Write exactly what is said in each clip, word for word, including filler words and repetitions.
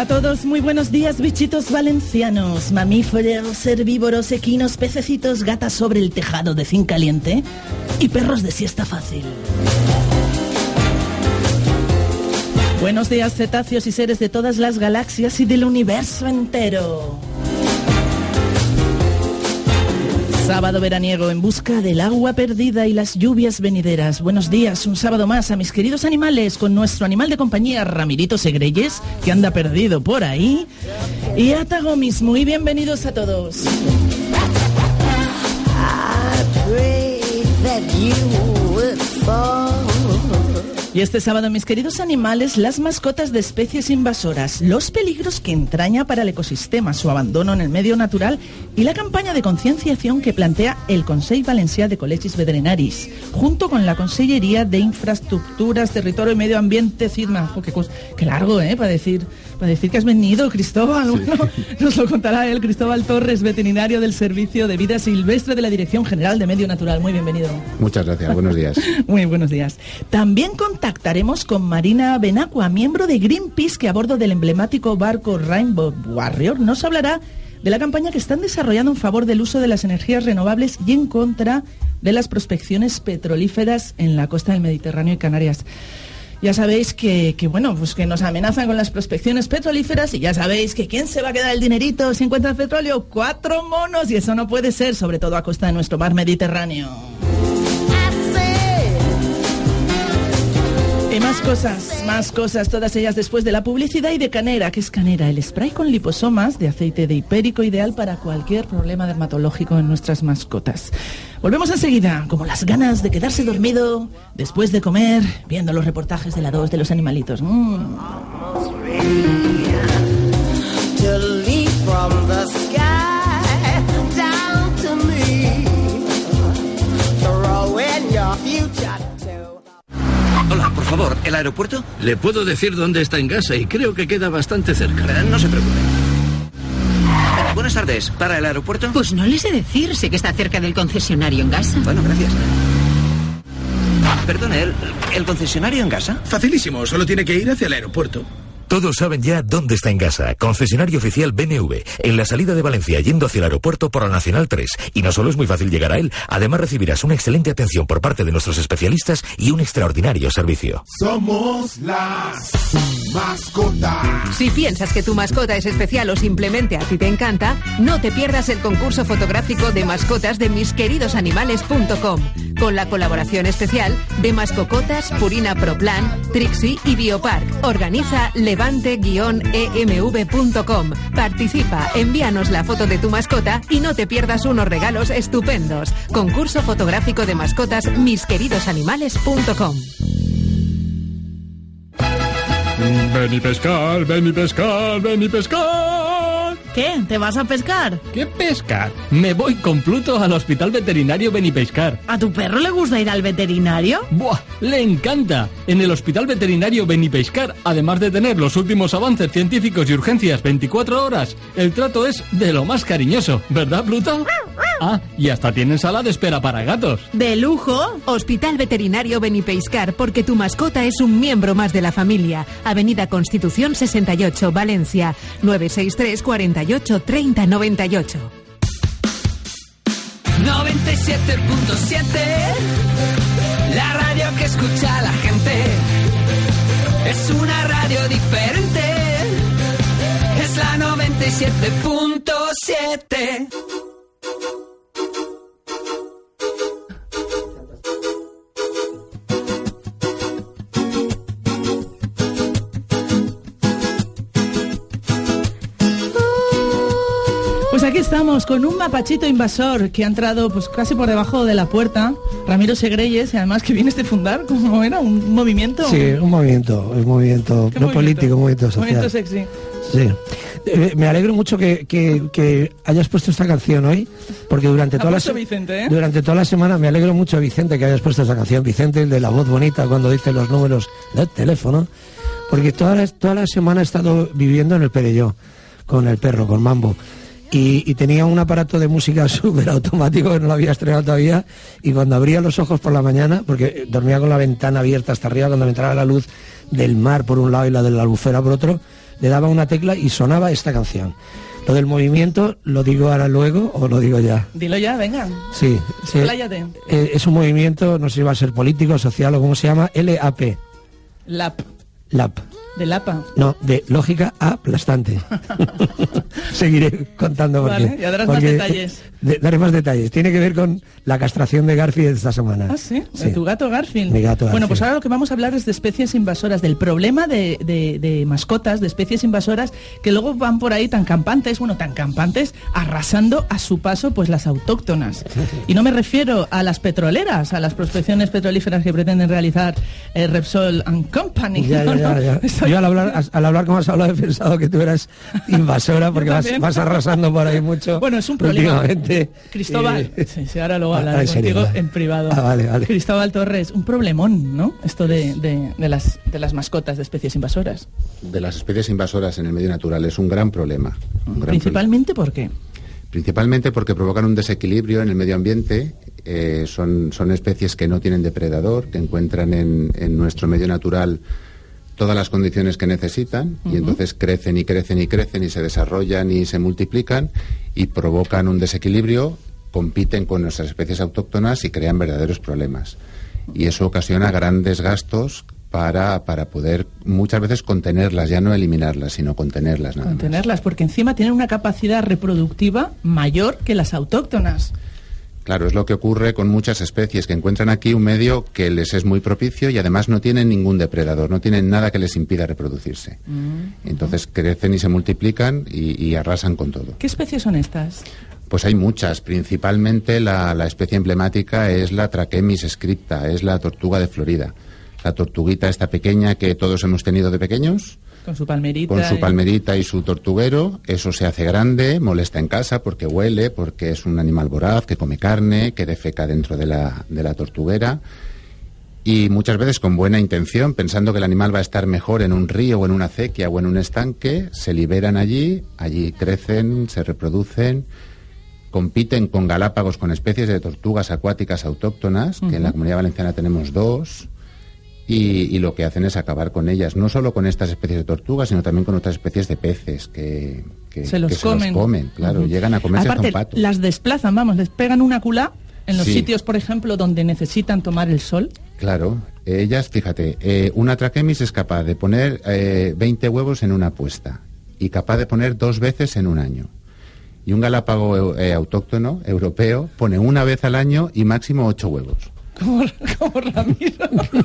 Hola a todos, muy buenos días, bichitos valencianos, mamíferos, herbívoros, equinos, pececitos, gatas sobre el tejado de zinc caliente y perros de siesta fácil. Buenos días, cetáceos y seres de todas las galaxias y del universo entero. Sábado veraniego en busca del agua perdida y las lluvias venideras. Buenos días, un sábado más a mis queridos animales con nuestro animal de compañía Ramirito Segreyes, que anda perdido por ahí, y a Tagomis. Muy bienvenidos a todos. Y este sábado, mis queridos animales, las mascotas de especies invasoras, los peligros que entraña para el ecosistema, su abandono en el medio natural y la campaña de concienciación que plantea el Consell Valencià de Col·legis Veterinaris, junto con la Consellería de Infraestructuras, Territorio y Medio Ambiente, CIRMA. Oh, qué, qué largo, ¿eh? Para decir, para decir que has venido, Cristóbal. Sí. Bueno, nos lo contará él, Cristóbal Torres, veterinario del Servicio de Vida Silvestre de la Dirección General de Medio Natural. Muy bienvenido. Muchas gracias, buenos días. Muy buenos días. También con Contactaremos con Marina Benacua, miembro de Greenpeace, que a bordo del emblemático barco Rainbow Warrior nos hablará de la campaña que están desarrollando en favor del uso de las energías renovables y en contra de las prospecciones petrolíferas en la costa del Mediterráneo y Canarias. Ya sabéis que, que, bueno, pues que nos amenazan con las prospecciones petrolíferas y ya sabéis que ¿quién se va a quedar el dinerito si encuentra el petróleo? Cuatro monos, y eso no puede ser, sobre todo a costa de nuestro mar Mediterráneo. Y más cosas, más cosas, todas ellas después de la publicidad y de Canera. ¿Qué es Canera? El spray con liposomas de aceite de hipérico ideal para cualquier problema dermatológico en nuestras mascotas. Volvemos enseguida, como las ganas de quedarse dormido después de comer, viendo los reportajes de la dos de los animalitos. Mm. Hola, por favor, ¿el aeropuerto? Le puedo decir dónde está en Gasa y creo que queda bastante cerca. Eh, no se preocupe. Eh, buenas tardes, ¿para el aeropuerto? Pues no le sé decir, sé que está cerca del concesionario en Gasa. Bueno, gracias. Perdone, ¿el, el concesionario en Gasa? Facilísimo, solo tiene que ir hacia el aeropuerto. Todos saben ya dónde está en Gasa, concesionario oficial B M W, en la salida de Valencia yendo hacia el aeropuerto por la Nacional tres. Y no solo es muy fácil llegar a él, además recibirás una excelente atención por parte de nuestros especialistas y un extraordinario servicio. Somos las mascotas. Si piensas que tu mascota es especial o simplemente a ti te encanta, no te pierdas el concurso fotográfico de mascotas de mis queridos animales punto com, con la colaboración especial de Mascocotas, Purina Pro Plan, Trixie y Biopark. Organiza Levante guion e m v punto com. Participa, envíanos la foto de tu mascota y no te pierdas unos regalos estupendos. Concurso fotográfico de mascotas mis queridos animales punto com. Ven y pescar, ven y pescar, ven y pescar. ¿Qué? ¿Te vas a pescar? ¿Qué pescar? Me voy con Pluto al Hospital Veterinario Benipescar. ¿A tu perro le gusta ir al veterinario? ¡Buah! ¡Le encanta! En el Hospital Veterinario Benipescar, además de tener los últimos avances científicos y urgencias veinticuatro horas, el trato es de lo más cariñoso, ¿verdad, Pluto? Ah, y hasta tienen sala de espera para gatos. ¡De lujo! Hospital Veterinario Benipescar, porque tu mascota es un miembro más de la familia. Avenida Constitución sesenta y ocho, Valencia, nueve seis tres, cuarenta y ocho, treinta, noventa y ocho. noventa y siete punto siete, la radio que escucha la gente. Es una radio diferente, es la noventa y siete punto siete. Pues aquí estamos con un mapachito invasor que ha entrado pues casi por debajo de la puerta, Ramiro Segreyes, y además que vienes de fundar, ¿cómo era? ¿Un movimiento? Sí, un movimiento, un movimiento, no movimiento? político, un movimiento social. Movimiento sexy. Sí. Eh, me alegro mucho que, que, que hayas puesto esta canción hoy, porque durante toda, la, Vicente, ¿eh? durante toda la semana me alegro mucho, Vicente, que hayas puesto esta canción. Vicente, el de la voz bonita cuando dice los números del teléfono, porque toda la, toda la semana he estado viviendo en el Perelló, con el perro, con Mambo. Y, y tenía un aparato de música súper automático que no lo había estrenado todavía, y cuando abría los ojos por la mañana, porque dormía con la ventana abierta hasta arriba, cuando me entraba la luz del mar por un lado y la de la albufera por otro, le daba una tecla y sonaba esta canción. Lo del movimiento, ¿lo digo ahora luego o lo digo ya? Dilo ya, venga. Sí. Expláyate. Eh, es un movimiento, no sé si va a ser político, social o cómo se llama, L A P. L A P. L A P. ¿De Lapa? No, de lógica aplastante. Seguiré contando porque... Vale, ya darás más detalles. De, daré más detalles. Tiene que ver con la castración de Garfield esta semana. ¿Ah, sí? Sí. ¿De tu gato Garfield? Mi gato Garfield. Bueno, pues ahora lo que vamos a hablar es de especies invasoras, del problema de, de, de mascotas, de especies invasoras, que luego van por ahí tan campantes, bueno, tan campantes, arrasando a su paso pues las autóctonas. Y no me refiero a las petroleras, a las prospecciones petrolíferas que pretenden realizar eh, Repsol and Company. Ya, ya, ya, ya. Yo al hablar, al hablar como has hablado he pensado que tú eras invasora porque vas, vas arrasando por ahí mucho. Bueno, es un problema. Eh, Cristóbal, sí, sí, ahora luego hablaré ah, contigo serio, en privado. Ah, vale, vale. Cristóbal Torres, un problemón, ¿no? Esto de, de, de, las, de las mascotas de especies invasoras. De las especies invasoras en el medio natural es un gran problema. Un gran ¿Principalmente problema. por qué? Principalmente porque provocan un desequilibrio en el medio ambiente. Eh, son, son especies que no tienen depredador, que encuentran en, en nuestro medio natural todas las condiciones que necesitan, uh-huh. y entonces crecen y crecen y crecen y se desarrollan y se multiplican y provocan un desequilibrio, compiten con nuestras especies autóctonas y crean verdaderos problemas. Y eso ocasiona grandes gastos para, para poder muchas veces contenerlas, ya no eliminarlas, sino contenerlas nada Contenerlas, más. Porque encima tienen una capacidad reproductiva mayor que las autóctonas. Claro, es lo que ocurre con muchas especies que encuentran aquí un medio que les es muy propicio y además no tienen ningún depredador, no tienen nada que les impida reproducirse. Mm. Entonces crecen y se multiplican y, y arrasan con todo. ¿Qué especies son estas? Pues hay muchas, principalmente la, la especie emblemática es la Trachemis scripta, es la tortuga de Florida. La tortuguita esta pequeña que todos hemos tenido de pequeños. Con su palmerita. Con su y... palmerita y su tortuguero. Eso se hace grande, molesta en casa porque huele, porque es un animal voraz, que come carne, que defeca dentro de la, de la tortuguera. Y muchas veces con buena intención, pensando que el animal va a estar mejor en un río o en una acequia o en un estanque, se liberan allí, allí crecen, se reproducen, compiten con Galápagos, con especies de tortugas acuáticas autóctonas, uh-huh. que en la Comunidad Valenciana tenemos dos. Y, y lo que hacen es acabar con ellas, no solo con estas especies de tortugas, sino también con otras especies de peces que, que se los que comen. Se los comen, claro, uh-huh. llegan a comerse Aparte, hasta un pato. Las desplazan, vamos, les pegan una culá en los sí. sitios, por ejemplo, donde necesitan tomar el sol. Claro, ellas, fíjate, eh, una Trachemis es capaz de poner eh, veinte huevos en una puesta y capaz de poner dos veces en un año. Y un galápago eh, autóctono, europeo, pone una vez al año y máximo ocho huevos. Como, como Ramiro.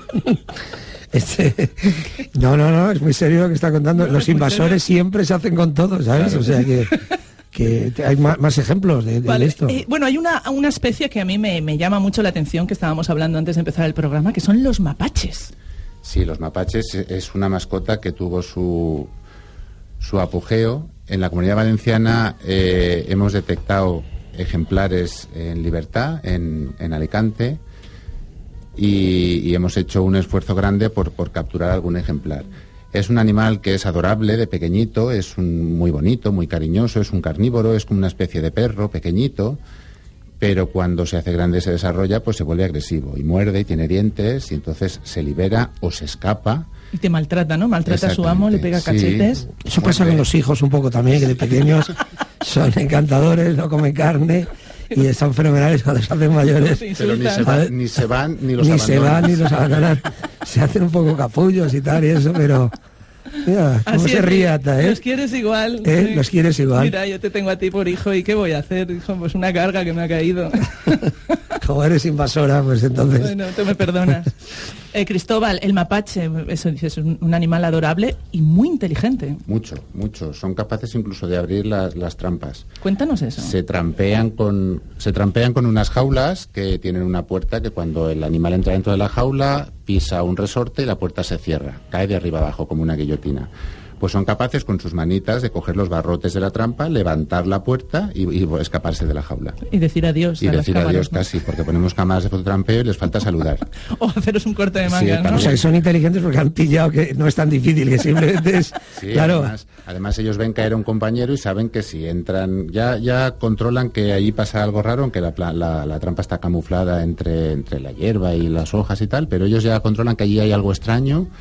Este, no, no, no, es muy serio lo que está contando. No, los invasores siempre se hacen con todo, ¿sabes? Claro. O sea que, que hay más, más ejemplos de, de vale. esto. Eh, bueno, hay una, una especie que a mí me, me llama mucho la atención, que estábamos hablando antes de empezar el programa, que son los mapaches. Sí, los mapaches es una mascota que tuvo su, su apogeo. En la Comunidad Valenciana eh, hemos detectado ejemplares en libertad, en, en Alicante. Y, y hemos hecho un esfuerzo grande por, por capturar algún ejemplar. Es un animal que es adorable de pequeñito, es un, muy bonito, muy cariñoso, es un carnívoro, es como una especie de perro pequeñito, pero cuando se hace grande y se desarrolla, pues se vuelve agresivo y muerde y tiene dientes y entonces se libera o se escapa. Y te maltrata, ¿no? Maltrata a su amo, le pega cachetes. Sí. Eso pasa con los hijos un poco también, que de pequeños son encantadores, no comen carne. Y están fenomenales cuando se hacen mayores. Pero ni se, va, ni se van ni los ni abandonan. se van ni los abandonan. Se hacen un poco capullos y tal y eso, pero... Mira, cómo Así se es, ríe hasta, ¿eh? Los quieres igual. ¿Eh? Sí. Los quieres igual. Mira, yo te tengo a ti por hijo y ¿qué voy a hacer? Hijo, pues una carga que me ha caído. Como eres invasora, pues entonces... Bueno, tú me perdonas. Eh, Cristóbal, el mapache, eso dices, es un, un animal adorable y muy inteligente. Mucho, mucho. Son capaces incluso de abrir las, las trampas. Cuéntanos eso. Se trampean con, se trampean con unas jaulas que tienen una puerta que cuando el animal entra dentro de la jaula pisa un resorte y la puerta se cierra. Cae de arriba abajo como una guillotina. Pues son capaces con sus manitas de coger los barrotes de la trampa, levantar la puerta y, y escaparse de la jaula. Y decir adiós. Y a decir las adiós cámaras, ¿no? Casi, porque ponemos cámaras de fototrampeo y les falta saludar. O haceros un corte de manga, sí, ¿no? O sea, que son inteligentes porque han pillado que no es tan difícil, que simplemente es... Sí, claro. además, además ellos ven caer a un compañero y saben que si entran, ya ya controlan que ahí pasa algo raro, aunque la, la, la trampa está camuflada entre, entre la hierba y las hojas y tal, pero ellos ya controlan que allí hay algo extraño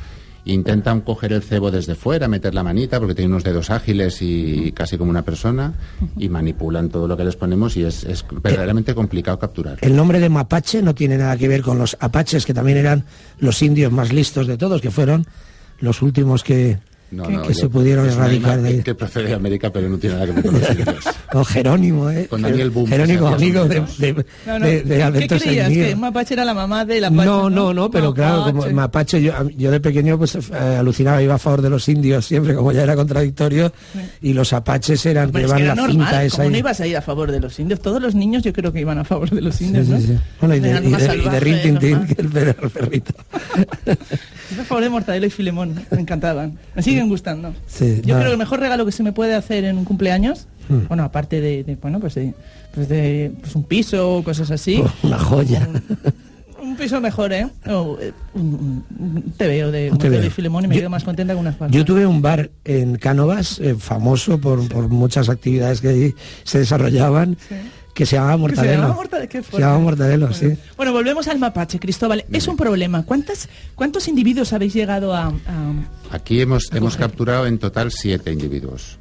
Intentan coger el cebo desde fuera, meter la manita, porque tiene unos dedos ágiles y casi como una persona, y manipulan todo lo que les ponemos y es, es verdaderamente complicado capturar. El nombre de mapache no tiene nada que ver con los apaches, que también eran los indios más listos de todos, que fueron los últimos que... No, que, no, que yo, se pudieron erradicar de ahí. Que procede de América, pero no tiene nada que ver con los indios. Con Jerónimo, ¿eh? Con Daniel Boom. Jerónimo, amigo de, de, no, no. de, de Alberto ¿Qué creías? Seguido. ¿Que Mapache era la mamá de la Mapache? No, no, no, pero Mapache. claro, como Mapache, yo, yo de pequeño pues eh, alucinaba, iba a favor de los indios siempre, como ya era contradictorio, sí. Y los apaches eran, pues llevan es que la normal, cinta esa. ¿Cómo ahí. no ibas a ir a favor de los indios? Todos los niños yo creo que iban a favor de los indios, sí, ¿no? Sí, sí. Bueno, y de, y de, y de Rin Tin Tin, que el, el perrito. Iba a favor de Mortadelo y Filemón, me encantaban. Me siguen gustando. Sí, yo no. creo que el mejor regalo que se me puede hacer en un cumpleaños, hmm. bueno, aparte de, de bueno, pues de, pues de pues un piso o cosas así. Oh, una joya. Un, un piso mejor, ¿eh? O eh, un, un T V o de Mortadelo y Filemón y me yo, quedo más contenta con unas palmas. Yo tuve un bar en Cánovas, eh, famoso por, sí. por muchas actividades que ahí se desarrollaban. Sí. Que se llamaba Mortadelo. Se llamaba Mortadelo, qué se llamaba Mortadelo, bueno. sí. Bueno, volvemos al mapache, Cristóbal. Es un problema. ¿Cuántas, ¿Cuántos individuos habéis llegado a...? a Aquí hemos, a hemos capturado en total siete individuos.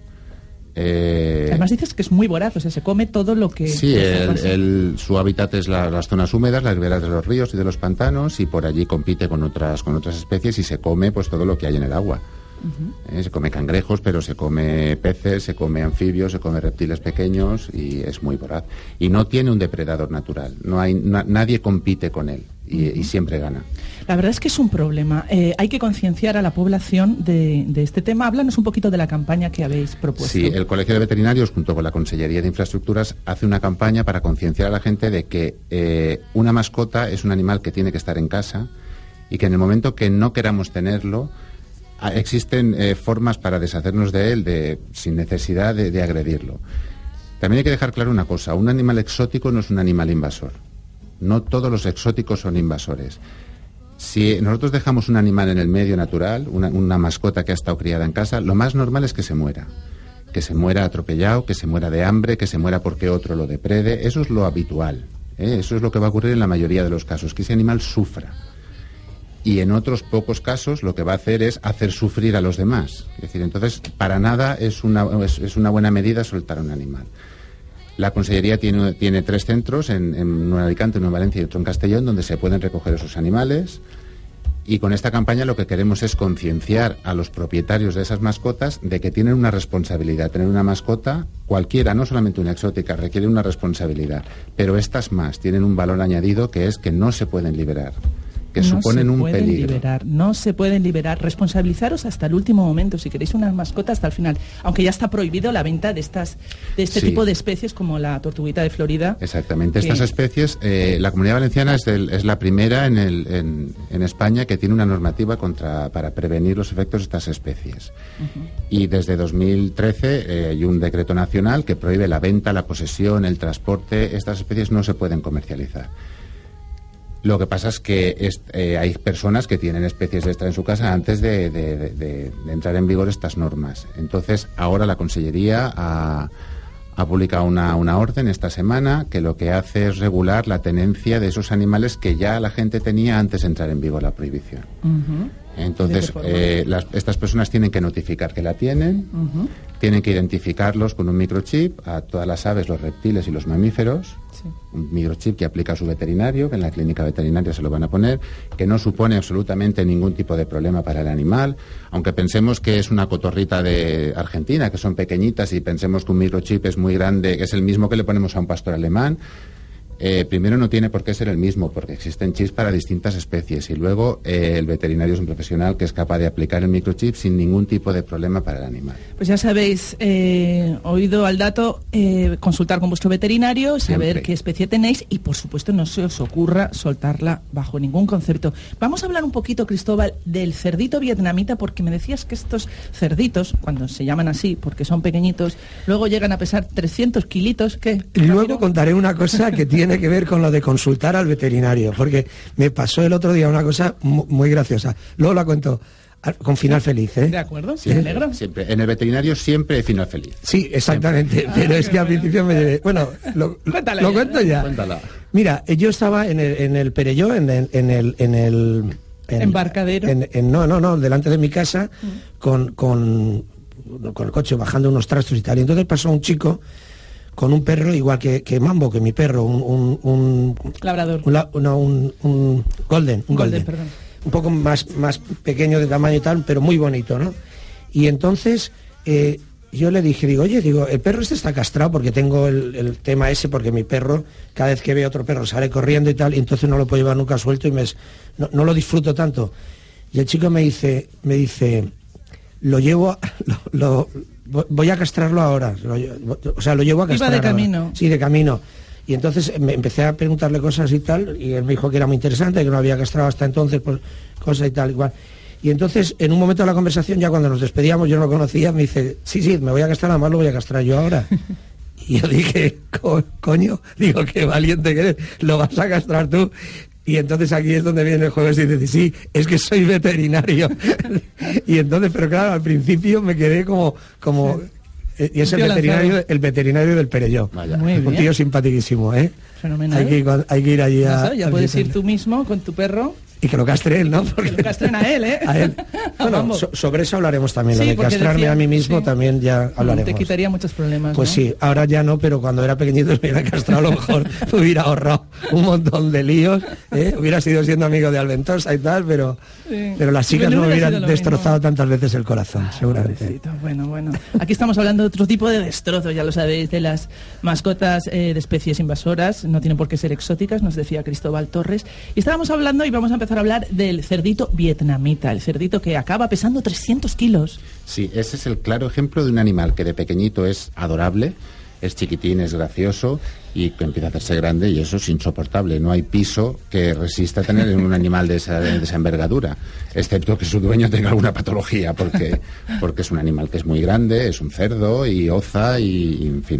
Eh... Además dices que es muy voraz, o sea, se come todo lo que... Sí, el, el, su hábitat es la, las zonas húmedas, las riberas de los ríos y de los pantanos, y por allí compite con otras, con otras especies y se come pues todo lo que hay en el agua. Uh-huh. Eh, se come cangrejos, pero se come peces, se come anfibios, se come reptiles pequeños y es muy voraz. Y no tiene un depredador natural, no hay na, nadie compite con él y, uh-huh. y siempre gana. La verdad es que es un problema. Eh, hay que concienciar a la población de, de este tema. Háblanos un poquito de la campaña que habéis propuesto. Sí, el Colegio de Veterinarios, junto con la Consellería de Infraestructuras, hace una campaña para concienciar a la gente de que eh, una mascota es un animal que tiene que estar en casa y que en el momento que no queramos tenerlo, existen eh, formas para deshacernos de él de, sin necesidad de, de agredirlo. También hay que dejar claro una cosa, un animal exótico no es un animal invasor. No todos los exóticos son invasores. Si nosotros dejamos un animal en el medio natural, una, una mascota que ha estado criada en casa, lo más normal es que se muera. Que se muera atropellado, que se muera de hambre, que se muera porque otro lo deprede. Eso es lo habitual, ¿eh? Eso es lo que va a ocurrir en la mayoría de los casos, que ese animal sufra. Y en otros pocos casos lo que va a hacer es hacer sufrir a los demás. Es decir, entonces, para nada es una, es, es una buena medida soltar a un animal. La Consellería tiene, tiene tres centros, en, en uno en Alicante, uno en Valencia y otro en Castellón, donde se pueden recoger esos animales. Y con esta campaña lo que queremos es concienciar a los propietarios de esas mascotas de que tienen una responsabilidad. Tener una mascota, cualquiera, no solamente una exótica, requiere una responsabilidad. Pero estas más tienen un valor añadido que es que no se pueden liberar. Que no suponen un peligro. Liberar, no se pueden liberar. Responsabilizaros hasta el último momento, si queréis una mascota hasta el final. Aunque ya está prohibido la venta de estas de este sí. tipo de especies como la tortuguita de Florida. Exactamente. Que... Estas especies, eh, la Comunidad Valenciana es, del, es la primera en, el, en, en España que tiene una normativa contra para prevenir los efectos de estas especies. Uh-huh. Y desde dos mil trece eh, hay un decreto nacional que prohíbe la venta, la posesión, el transporte. Estas especies no se pueden comercializar. Lo que pasa es que es, eh, hay personas que tienen especies de estas en su casa antes de, de, de, de, de entrar en vigor estas normas. Entonces, ahora la Consellería ha, ha publicado una, una orden esta semana que lo que hace es regular la tenencia de esos animales que ya la gente tenía antes de entrar en vigor la prohibición. Uh-huh. Entonces, eh, las, estas personas tienen que notificar que la tienen, uh-huh. tienen que identificarlos con un microchip a todas las aves, los reptiles y los mamíferos. Sí. Un microchip que aplica su veterinario, que en la clínica veterinaria se lo van a poner, que no supone absolutamente ningún tipo de problema para el animal, aunque pensemos que es una cotorrita de Argentina, que son pequeñitas, y pensemos que un microchip es muy grande, que es el mismo que le ponemos a un pastor alemán. Eh, primero no tiene por qué ser el mismo, porque existen chips para distintas especies, y luego eh, el veterinario es un profesional que es capaz de aplicar el microchip sin ningún tipo de problema para el animal. Pues ya sabéis, eh, oído al dato, eh, consultar con vuestro veterinario, saber Siempre. qué especie tenéis y por supuesto no se os ocurra soltarla bajo ningún concepto. Vamos a hablar un poquito, Cristóbal, del cerdito vietnamita, porque me decías que estos cerditos, cuando se llaman así porque son pequeñitos, luego llegan a pesar trescientos kilitos. ¿Qué? Luego contaré una cosa que tiene tiene que ver con lo de consultar al veterinario, porque me pasó el otro día una cosa muy graciosa. Luego la cuento con final feliz, ¿eh? De acuerdo, sí, me alegro. Siempre. En el veterinario siempre hay final feliz. Sí, exactamente. Siempre. Pero es que al principio me llevé... Bueno, lo, Cuéntala lo ya, cuento ya. Cuéntala. Mira, yo estaba en el, en el Perelló, en el, en el, en el en, embarcadero. En, en, no, no, no, delante de mi casa, mm. con, con, con el coche bajando unos trastos y tal. Y entonces pasó un chico con un perro igual que, que Mambo, que mi perro, un... un, un labrador. Un, no, un, un golden, un golden. golden perdón. Un poco más, más pequeño de tamaño y tal, pero muy bonito, ¿no? Y entonces eh, yo le dije, digo, oye, digo, el perro este está castrado porque tengo el, el tema ese, porque mi perro, cada vez que ve a otro perro sale corriendo y tal, y entonces no lo puedo llevar nunca suelto y me, no, no lo disfruto tanto. Y el chico me dice, me dice, lo llevo, a, lo, lo, voy a castrarlo ahora, lo, o sea, lo llevo a castrar. Iba de ahora. camino. Sí, de camino. Y entonces me empecé a preguntarle cosas y tal, y él me dijo que era muy interesante, que no había castrado hasta entonces, pues cosas y tal, igual. Y entonces, en un momento de la conversación, ya cuando nos despedíamos, yo no lo conocía, me dice, sí, sí, me voy a castrar, además lo voy a castrar yo ahora. Y yo dije, Co coño, digo, qué valiente que eres, lo vas a castrar tú. Y entonces aquí es donde viene el juego y dice, sí, es que soy veterinario. Y entonces, pero claro, al principio me quedé como... como y es el veterinario, el veterinario del Perelló. Un tío simpaticísimo, ¿eh? Fenomenal. Hay que ir, hay que ir allí a... Ya puedes ir tú mismo con tu perro. Y que lo castre él, ¿no? Porque que lo castren a él, ¿eh? A él. Bueno, so, sobre eso hablaremos también. Sí, lo de castrarme decía, a mí mismo sí. también ya hablaremos. Te quitaría muchos problemas, Pues ¿no? sí, ahora ya no, pero cuando era pequeñito me hubiera castrado, a lo mejor me hubiera ahorrado un montón de líos, ¿eh? Hubiera sido siendo amigo de Alventosa y tal, pero, sí. pero las chicas no me hubieran destrozado tantas veces el corazón, ah, seguramente. Pobrecito. Bueno, bueno. Aquí estamos hablando de otro tipo de destrozos, ya lo sabéis, de las mascotas eh, de especies invasoras. No tienen por qué ser exóticas, nos decía Cristóbal Torres. Y estábamos hablando, y vamos a empezar a hablar del cerdito vietnamita, el cerdito que acaba pesando trescientos kilos. Sí, ese es el claro ejemplo de un animal que de pequeñito es adorable, es chiquitín, es gracioso y que empieza a hacerse grande y eso es insoportable. No hay piso que resista tener en un animal de esa, de esa envergadura, excepto que su dueño tenga alguna patología, porque, porque es un animal que es muy grande, es un cerdo y oza y, y en fin.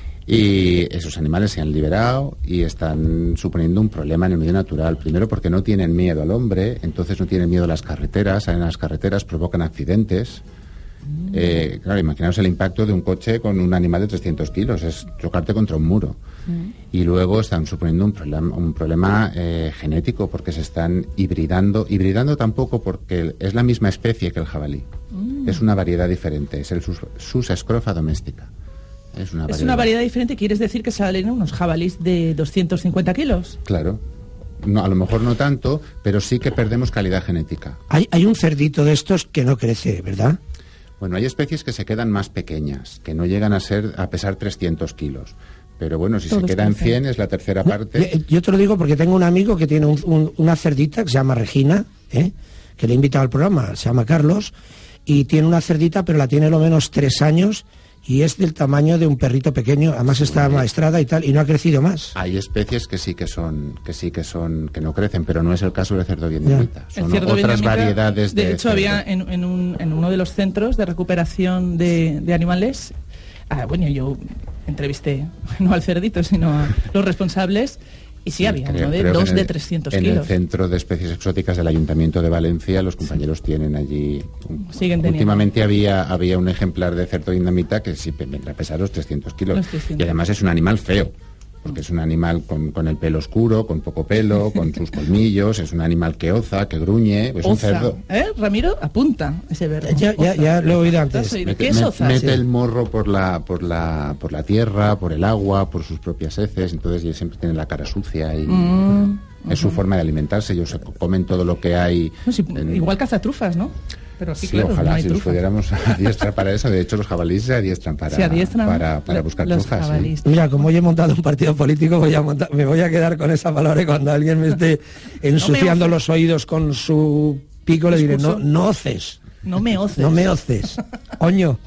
Y esos animales se han liberado y están suponiendo un problema en el medio natural. Primero porque no tienen miedo al hombre, entonces no tienen miedo a las carreteras, salen a las carreteras, provocan accidentes. Mm. Eh, claro, imaginaos el impacto de un coche con un animal de trescientos kilos, es chocarte contra un muro. Mm. Y luego están suponiendo un problema, un problema eh, genético porque se están hibridando. Hibridando tampoco porque es la misma especie que el jabalí. Mm. Es una variedad diferente, es el sus, sus escrofa doméstica. Es una, es una variedad diferente, ¿quieres decir que salen unos jabalís de doscientos cincuenta kilos? Claro, no, a lo mejor no tanto, pero sí que perdemos calidad genética. Hay, hay un cerdito de estos que no crece, ¿verdad? Bueno, hay especies que se quedan más pequeñas, que no llegan a ser a pesar trescientos kilos. Pero bueno, si Todos se queda en cien es la tercera parte. Yo, yo te lo digo porque tengo un amigo que tiene un, un, una cerdita que se llama Regina, ¿eh? que le he invitado al programa, se llama Carlos, y tiene una cerdita, pero la tiene lo menos tres años... Y es del tamaño de un perrito pequeño, además está amaestrada y tal, y no ha crecido más. Hay especies que sí que son, que sí que son, que no crecen, pero no es el caso del cerdo vietnamita. Son el cerdo otras vietnamita, variedades de. De hecho, cerdo. había en, en, un, en uno de los centros de recuperación de, de animales. Ah, bueno, yo entrevisté no al cerdito, sino a los responsables. Y sí, sí había creo, uno de dos de trescientos en kilos. En el Centro de Especies Exóticas del Ayuntamiento de Valencia, los compañeros tienen allí... Siguen teniendo. Últimamente había, había un ejemplar de cerdo vietnamita que sí vendrá a pesar los trescientos kilos. Los trescientos. Y además es un animal feo, porque es un animal con, con el pelo oscuro, con poco pelo, con sus colmillos, es un animal que oza, que gruñe, es oza. un cerdo... ¿Eh? Ramiro, apunta ese verbo. Ya, ya, ya lo he oído antes. ¿De mete, qué es oza? Mete sí. el morro por la, por, la, por la tierra, por el agua, por sus propias heces, entonces ya siempre tiene la cara sucia y... Mm, es uh-huh. su forma de alimentarse, ellos se comen todo lo que hay... No, sí, en... Igual caza trufas, ¿no? Pero aquí, sí, claro, ojalá, no hay si nos pudiéramos adiestrar para eso. De hecho, los jabalíes se adiestran para, se adiestran para, para buscar trufas. ¿Sí? Mira, como hoy he montado un partido político, voy a montar, me voy a quedar con esa palabra y cuando alguien me esté ensuciando no los oídos con su pico, le diré, no, no oces. No me oces. No me oces. Oño.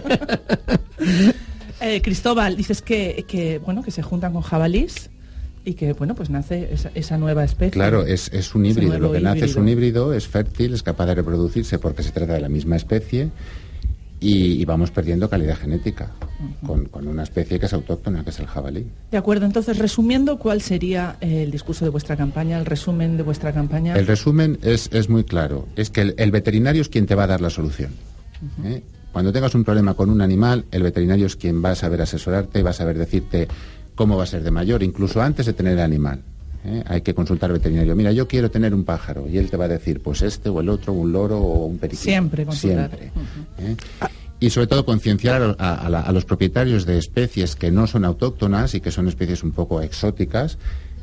eh, Cristóbal, dices que, que, bueno, que se juntan con jabalís. Y que, bueno, pues nace esa, esa nueva especie. Claro, es, es un híbrido. Lo que híbrido. nace es un híbrido, es fértil, es capaz de reproducirse porque se trata de la misma especie y, y vamos perdiendo calidad genética uh-huh. con, con una especie que es autóctona, que es el jabalí. De acuerdo, entonces, resumiendo, ¿cuál sería el discurso de vuestra campaña, el resumen de vuestra campaña? El resumen es, es muy claro. Es que el, el veterinario es quien te va a dar la solución. Uh-huh. ¿eh? Cuando tengas un problema con un animal, el veterinario es quien va a saber asesorarte, va a saber decirte cómo va a ser de mayor, incluso antes de tener el animal. ¿eh? Hay que consultar al veterinario. Mira, yo quiero tener un pájaro, y él te va a decir, pues este o el otro, un loro o un periquito. Siempre consultar. Siempre. Uh-huh. ¿eh? Y sobre todo concienciar a, a, la, a los propietarios de especies que no son autóctonas y que son especies un poco exóticas,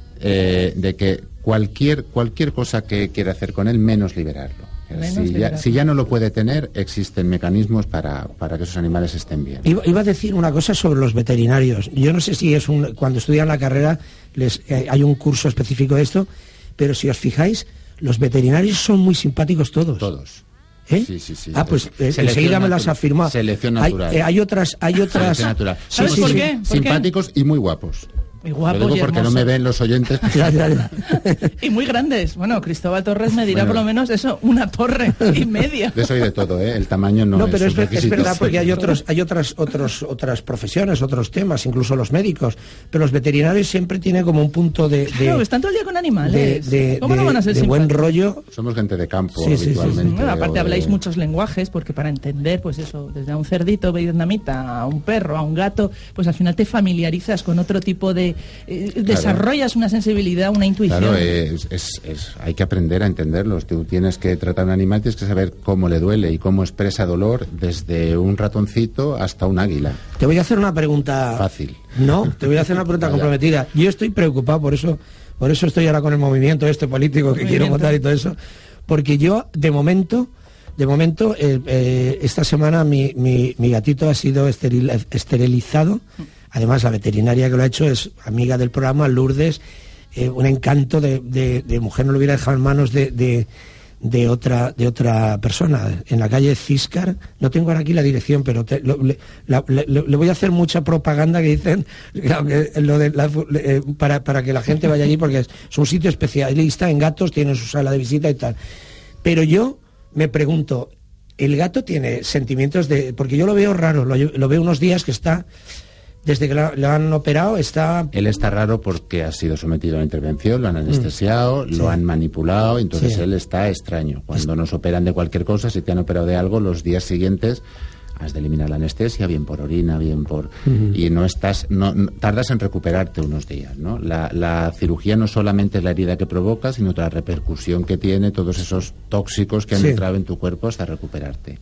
eh, de que cualquier, cualquier cosa que quiera hacer con él, menos liberarlo. Si ya, si ya no lo puede tener, existen mecanismos para, para que esos animales estén bien. Iba, iba a decir una cosa sobre los veterinarios. Yo no sé si es un, cuando estudian la carrera les, eh, hay un curso específico de esto, pero si os fijáis, los veterinarios son muy simpáticos todos. Todos. ¿Eh? Sí, sí, sí. Ah, pues eh, enseguida me las has afirmado. Selección natural. Hay, eh, hay otras, hay otras. Selección natural. ¿Sabes sí, por sí, qué? ¿Por simpáticos qué? Y muy guapos. Y guapos Lo digo y porque hermosos. no me ven los oyentes. Ya, ya, ya. Y muy grandes. Bueno, Cristóbal Torres me dirá Bueno. por lo menos eso, una torre y media. De eso y de todo, ¿eh? El tamaño no, No, es pero un es, ver- es requisito. verdad, porque hay otros, hay otras, otros, otras profesiones, otros temas, incluso los médicos. Pero los veterinarios siempre tienen como un punto de, de, Claro, están todo el día con animales. de, de- ¿Cómo no de- van a ser de buen simpáticos? rollo. Somos gente de campo, Sí, sí, sí, sí. habitualmente. Bueno, aparte o de- habláis muchos lenguajes, porque para entender, pues eso, desde a un cerdito vietnamita, a un perro, a un gato, pues al final te familiarizas con otro tipo de... eh, desarrollas una sensibilidad, una intuición. Claro, es, es, es- hay que aprender a entenderlos. Tú tienes que tratar a un animal, tienes que saber cómo le duele y cómo expresa dolor, desde un ratoncito hasta un águila. Te voy a hacer una pregunta. Fácil. No, te voy a hacer una pregunta Vaya. comprometida. Yo estoy preocupado, por eso, por eso estoy ahora con el movimiento este político que quiero Movimiento. votar y todo eso. Porque yo, de momento, de momento, eh, eh, esta semana mi, mi, mi gatito ha sido esteril- esterilizado. Además, la veterinaria que lo ha hecho es amiga del programa, Lourdes, eh, un encanto de, de, de mujer, no lo hubiera dejado en manos de, de, de otra de otra persona. En la calle Ciscar, no tengo ahora aquí la dirección, pero te- lo- le, la- le- le voy a hacer mucha propaganda que dicen que lo de la- eh, para, para que la gente vaya allí, porque es, es un sitio especialista en gatos, tiene su sala de visita y tal. Pero yo me pregunto, ¿el gato tiene sentimientos de...? Porque yo lo veo raro, lo, lo veo unos días que está... Desde que lo, lo han operado está... Él está raro porque ha sido sometido a la intervención, lo han anestesiado, Mm. lo Sí. han manipulado, entonces Sí. él está extraño. Cuando nos operan de cualquier cosa, si te han operado de algo, los días siguientes has de eliminar la anestesia, bien por orina, bien por... Ujú. Y no estás... No, no- tardas en recuperarte unos días, ¿no? La, la cirugía no solamente es la herida que provoca, sino la repercusión que tiene, todos esos tóxicos que han Sí. entrado en tu cuerpo hasta recuperarte.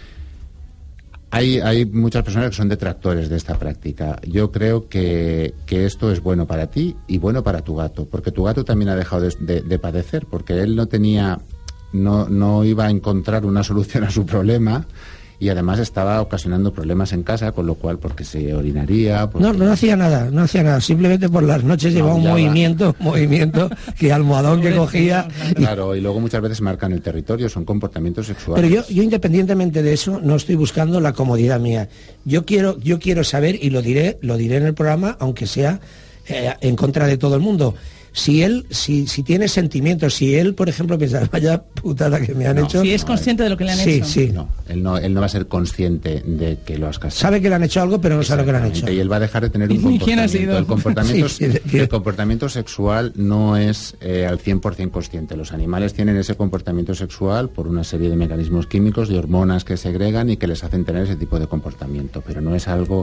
Hay, hay muchas personas que son detractores de esta práctica. Yo creo que, que esto es bueno para ti y bueno para tu gato, porque tu gato también ha dejado de, de- de padecer, porque él no tenía, no, no iba a encontrar una solución a su problema y además estaba ocasionando problemas en casa, con lo cual, porque se orinaría... porque- No, no hacía nada, no hacía nada. Simplemente por las noches llevaba un Maullaba. movimiento, movimiento, que almohadón que cogía. Claro, y luego muchas veces marcan el territorio, son comportamientos sexuales. Pero yo, yo independientemente de eso, no estoy buscando la comodidad mía. Yo quiero, yo quiero saber, y lo diré, lo diré en el programa, aunque sea eh, en contra de todo el mundo. Si él, si, si tiene sentimientos, si él, por ejemplo, piensa, vaya putada que me han No, hecho. Si es consciente de lo que le han sí, hecho. Sí, No, él no, él no va a ser consciente de que lo has castrado. sabe que le han hecho algo, pero no sabe lo que le han hecho. Exactamente, y él va a dejar de tener un ¿Y quién ha comportamiento. sido? El comportamiento, Sí, sí. el comportamiento sexual no es eh, al cien por ciento consciente. Los animales tienen ese comportamiento sexual por una serie de mecanismos químicos, de hormonas que segregan y que les hacen tener ese tipo de comportamiento, pero no es algo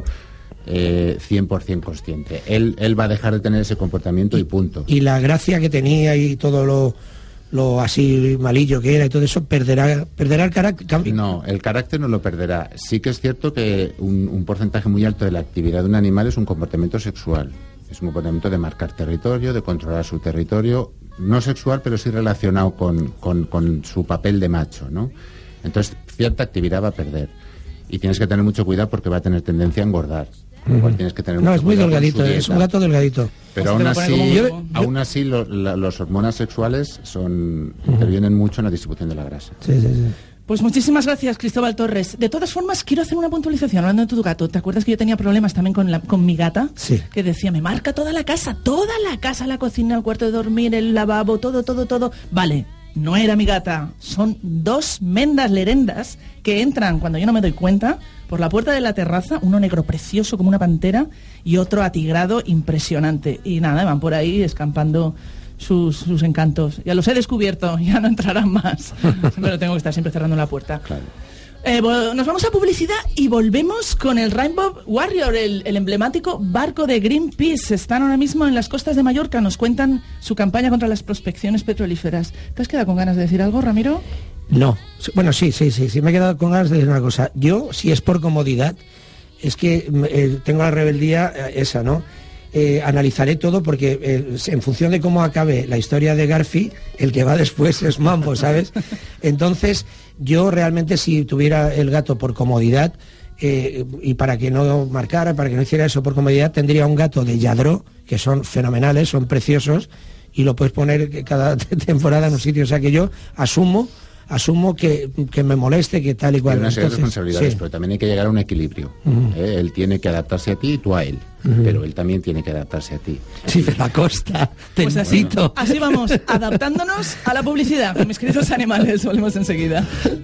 eh, cien por ciento consciente. Él, él va a dejar de tener ese comportamiento y, punto. Y la gracia que tenía y todo lo, lo así malillo que era y todo eso, perderá, perderá el carácter. No, el carácter no lo perderá. Sí que es cierto que un, un porcentaje muy alto de la actividad de un animal es un comportamiento sexual. Es un comportamiento de marcar territorio, de controlar su territorio, no sexual, pero sí relacionado con, con, con su papel de macho, ¿no? Entonces, cierta actividad va a perder. Y tienes que tener mucho cuidado porque va a tener tendencia a engordar. Con lo cual tienes que tener No, mucho es muy cuidado con delgadito, su es un dieta. gato delgadito. Pero O sea, aún te va a poner así, como un- aún así lo- la- los hormonas sexuales son intervienen mucho en la distribución de la grasa. Sí, sí, sí. Pues muchísimas gracias, Cristóbal Torres. De todas formas, quiero hacer una puntualización hablando de tu gato. ¿Te acuerdas que yo tenía problemas también con, la, con mi gata? Sí. Que decía, me marca toda la casa, toda la casa, la cocina, el cuarto de dormir, el lavabo, todo, todo, todo. Vale, no era mi gata. Son dos mendas lerendas que entran, cuando yo no me doy cuenta, por la puerta de la terraza, uno negro precioso como una pantera y otro atigrado impresionante. Y nada, van por ahí escampando sus, sus encantos. Ya los he descubierto, ya no entrarán más. Pero tengo que estar siempre cerrando la puerta. Claro. Eh, nos vamos a publicidad y volvemos con el Rainbow Warrior, el, el emblemático barco de Greenpeace. Están ahora mismo en las costas de Mallorca, nos cuentan su campaña contra las prospecciones petrolíferas. ¿Te has quedado con ganas de decir algo, Ramiro? No, bueno, sí, sí, sí, sí me he quedado con ganas de decir una cosa. Yo, si es por comodidad, es que eh, tengo la rebeldía eh, esa, ¿no? Eh, analizaré todo porque eh, en función de cómo acabe la historia de Garfi, el que va después es Mambo, ¿sabes? Entonces, yo realmente si tuviera el gato por comodidad eh, y para que no marcara, para que no hiciera eso por comodidad, tendría un gato de Lladró, que son fenomenales, son preciosos, y lo puedes poner cada temporada en un sitio. O sea que yo asumo asumo que, que me moleste, que tal y cual. Hay una serie de Entonces, responsabilidades, sí. pero también hay que llegar a un equilibrio. Uh-huh. ¿eh? Él tiene que adaptarse a ti y tú a él, uh-huh. pero él también tiene que adaptarse a ti. Sí, de la costa, pues así, bueno. así vamos, adaptándonos a la publicidad, con mis queridos animales. Volvemos enseguida.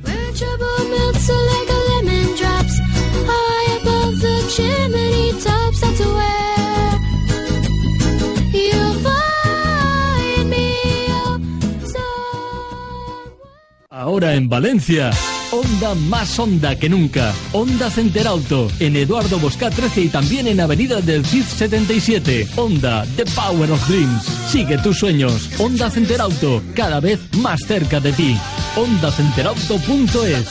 Ahora en Valencia, Honda más Honda que nunca. Honda Center Auto, en Eduardo Bosca trece y también en Avenida del Cid setenta y siete. Honda, the power of dreams. Sigue tus sueños. Honda Center Auto, cada vez más cerca de ti. honda center auto punto es.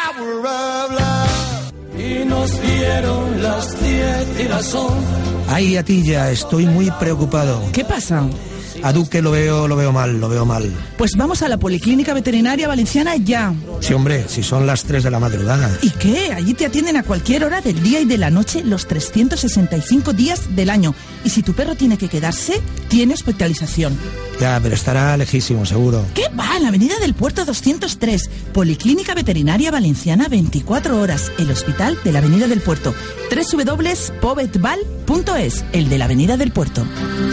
Y nos dieron las diez y las once. Ay, Atilla, estoy muy preocupado. ¿Qué pasa? A Duque lo veo, lo veo mal, lo veo mal. Pues vamos a la Policlínica Veterinaria Valenciana ya. Sí, hombre, si son las tres de la madrugada. ¿Y qué? Allí te atienden a cualquier hora del día y de la noche los trescientos sesenta y cinco días del año. Y si tu perro tiene que quedarse, tiene hospitalización. Ya, pero estará lejísimo, seguro. ¿Qué va? En la Avenida del Puerto doscientos tres. Policlínica Veterinaria Valenciana, veinticuatro horas. El hospital de la Avenida del Puerto. doble u doble u doble u punto pobetval punto es. El de la Avenida del Puerto.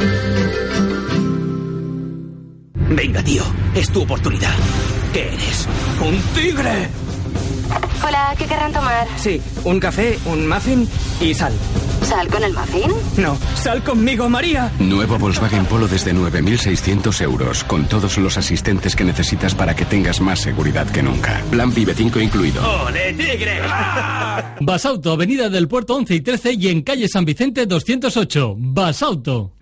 Venga, tío, es tu oportunidad. ¿Qué eres? ¡Un tigre! Hola, ¿qué querrán tomar? Sí, un café, un muffin y sal. ¿Sal con el muffin? No, sal conmigo, María. Nuevo Volkswagen Polo desde nueve mil seiscientos euros, con todos los asistentes que necesitas para que tengas más seguridad que nunca. Plan Vive cinco incluido. ¡Ole, tigre! Basauto, Avenida del Puerto once y trece y en calle San Vicente doscientos ocho. Basauto.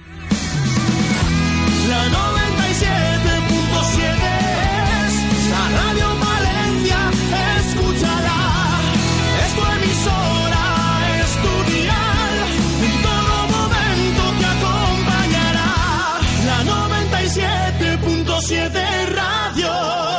La noventa y siete punto siete es la radio Valencia, escúchala. Es tu emisora, es tu dial, en todo momento te acompañará. La noventa y siete punto siete radio.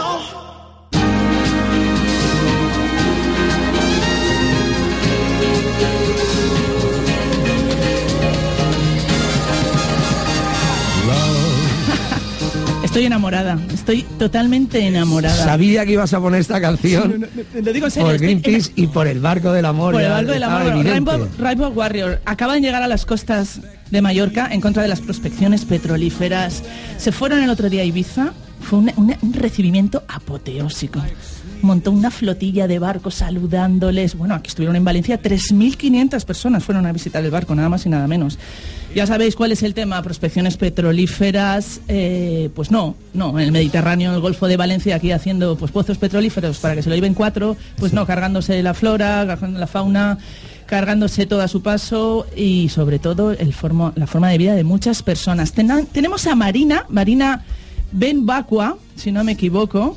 Estoy enamorada, estoy totalmente enamorada. Sabía que ibas a poner esta canción. No, no, no, lo digo en serio. Por Greenpeace en... y por el barco del amor. Por el barco del amor. Rainbow, Rainbow Warrior acaban de llegar a las costas de Mallorca en contra de las prospecciones petrolíferas. Se fueron el otro día a Ibiza. Fue una, una, un recibimiento apoteósico. Montó una flotilla de barcos saludándoles. Bueno, aquí estuvieron en Valencia tres mil quinientas personas fueron a visitar el barco, nada más y nada menos. Ya sabéis cuál es el tema, prospecciones petrolíferas. Eh, pues no, no, en el Mediterráneo, en el Golfo de Valencia, aquí haciendo pues pozos petrolíferos para que se lo lleven cuatro, pues sí. No, cargándose la flora, cargando la fauna, cargándose todo a su paso y sobre todo el formo, la forma de vida de muchas personas. Ten, tenemos a Marina, Marina Benbacua, si no me equivoco,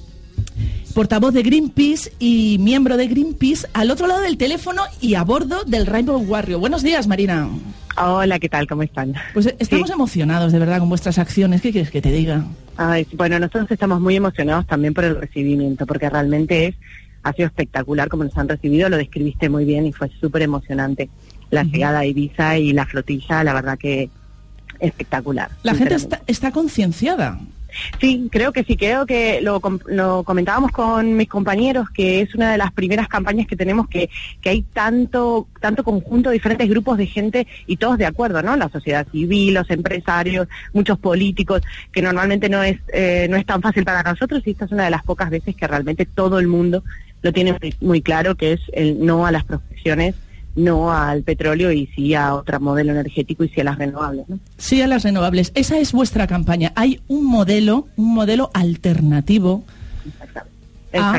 portavoz de Greenpeace y miembro de Greenpeace, al otro lado del teléfono y a bordo del Rainbow Warrior. Buenos días, Marina. Hola, ¿qué tal? ¿Cómo están? Pues estamos sí. emocionados, de verdad, con vuestras acciones. ¿Qué quieres que te diga? Ay, bueno, nosotros estamos muy emocionados también por el recibimiento, porque realmente es, ha sido espectacular como nos han recibido, lo describiste muy bien y fue súper emocionante. La uh-huh. llegada a Ibiza y la flotilla, la verdad que espectacular. La gente está, está concienciada. Sí, creo que sí, creo que lo, lo comentábamos con mis compañeros, que es una de las primeras campañas que tenemos, que, que hay tanto tanto conjunto, diferentes grupos de gente y todos de acuerdo, ¿no? La sociedad civil, los empresarios, muchos políticos, que normalmente no es eh, no es tan fácil para nosotros, y esta es una de las pocas veces que realmente todo el mundo lo tiene muy, muy claro, que es el no a las prospecciones, no al petróleo y sí a otro modelo energético y sí a las renovables, ¿no? Sí a las renovables. Esa es vuestra campaña. Hay un modelo, un modelo alternativo Exactamente. Exactamente.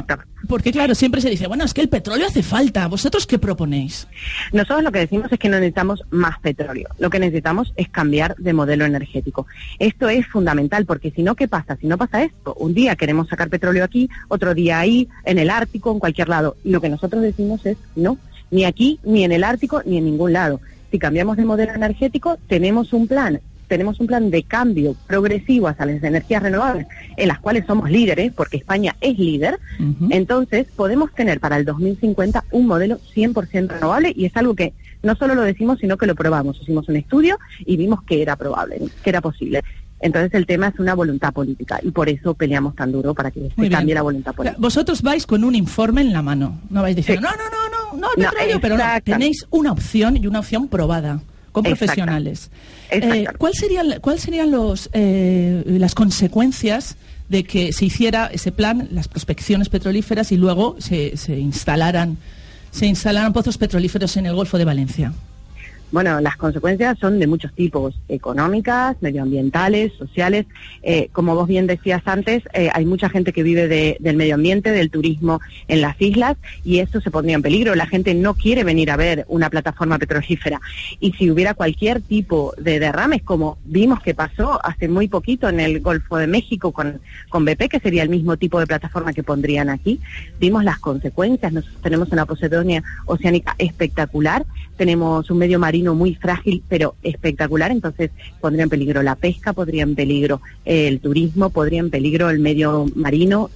Porque claro, siempre se dice, bueno, es que el petróleo hace falta. ¿Vosotros qué proponéis? Nosotros lo que decimos es que no necesitamos más petróleo. Lo que necesitamos es cambiar de modelo energético. Esto es fundamental, porque si no, ¿qué pasa? Si no pasa esto, un día queremos sacar petróleo aquí, otro día ahí, en el Ártico, en cualquier lado. Y lo que nosotros decimos es no, ni aquí, ni en el Ártico, ni en ningún lado. Si cambiamos de modelo energético, tenemos un plan. Tenemos un plan de cambio progresivo hacia las energías renovables, en las cuales somos líderes, porque España es líder. Uh-huh. Entonces, podemos tener para el dos mil cincuenta un modelo cien por ciento renovable, y es algo que no solo lo decimos, sino que lo probamos. Hicimos un estudio y vimos que era probable, que era posible. Entonces, el tema es una voluntad política, y por eso peleamos tan duro para que se cambie la voluntad política. Vosotros vais con un informe en la mano, no vais diciendo, sí. no, no, no, no, no, no, petróleo, pero no, tenéis una opción y una opción probada. Con profesionales. Eh, ¿Cuál serían, cuál serían los, eh, las consecuencias de que se hiciera ese plan, las prospecciones petrolíferas, y luego se, se instalaran, se instalaran pozos petrolíferos en el Golfo de Valencia? Bueno, las consecuencias son de muchos tipos, económicas, medioambientales, sociales. Eh, como vos bien decías antes, eh, hay mucha gente que vive de, del medio ambiente, del turismo en las islas, y esto se pondría en peligro. La gente no quiere venir a ver una plataforma petrolífera. Y si hubiera cualquier tipo de derrames, como vimos que pasó hace muy poquito en el Golfo de México con, con B P, que sería el mismo tipo de plataforma que pondrían aquí, vimos las consecuencias. Nosotros tenemos una Posidonia oceánica espectacular, tenemos un medio marino muy frágil pero espectacular, entonces pondría en peligro la pesca, podría en peligro el turismo, podría en peligro el medio marino.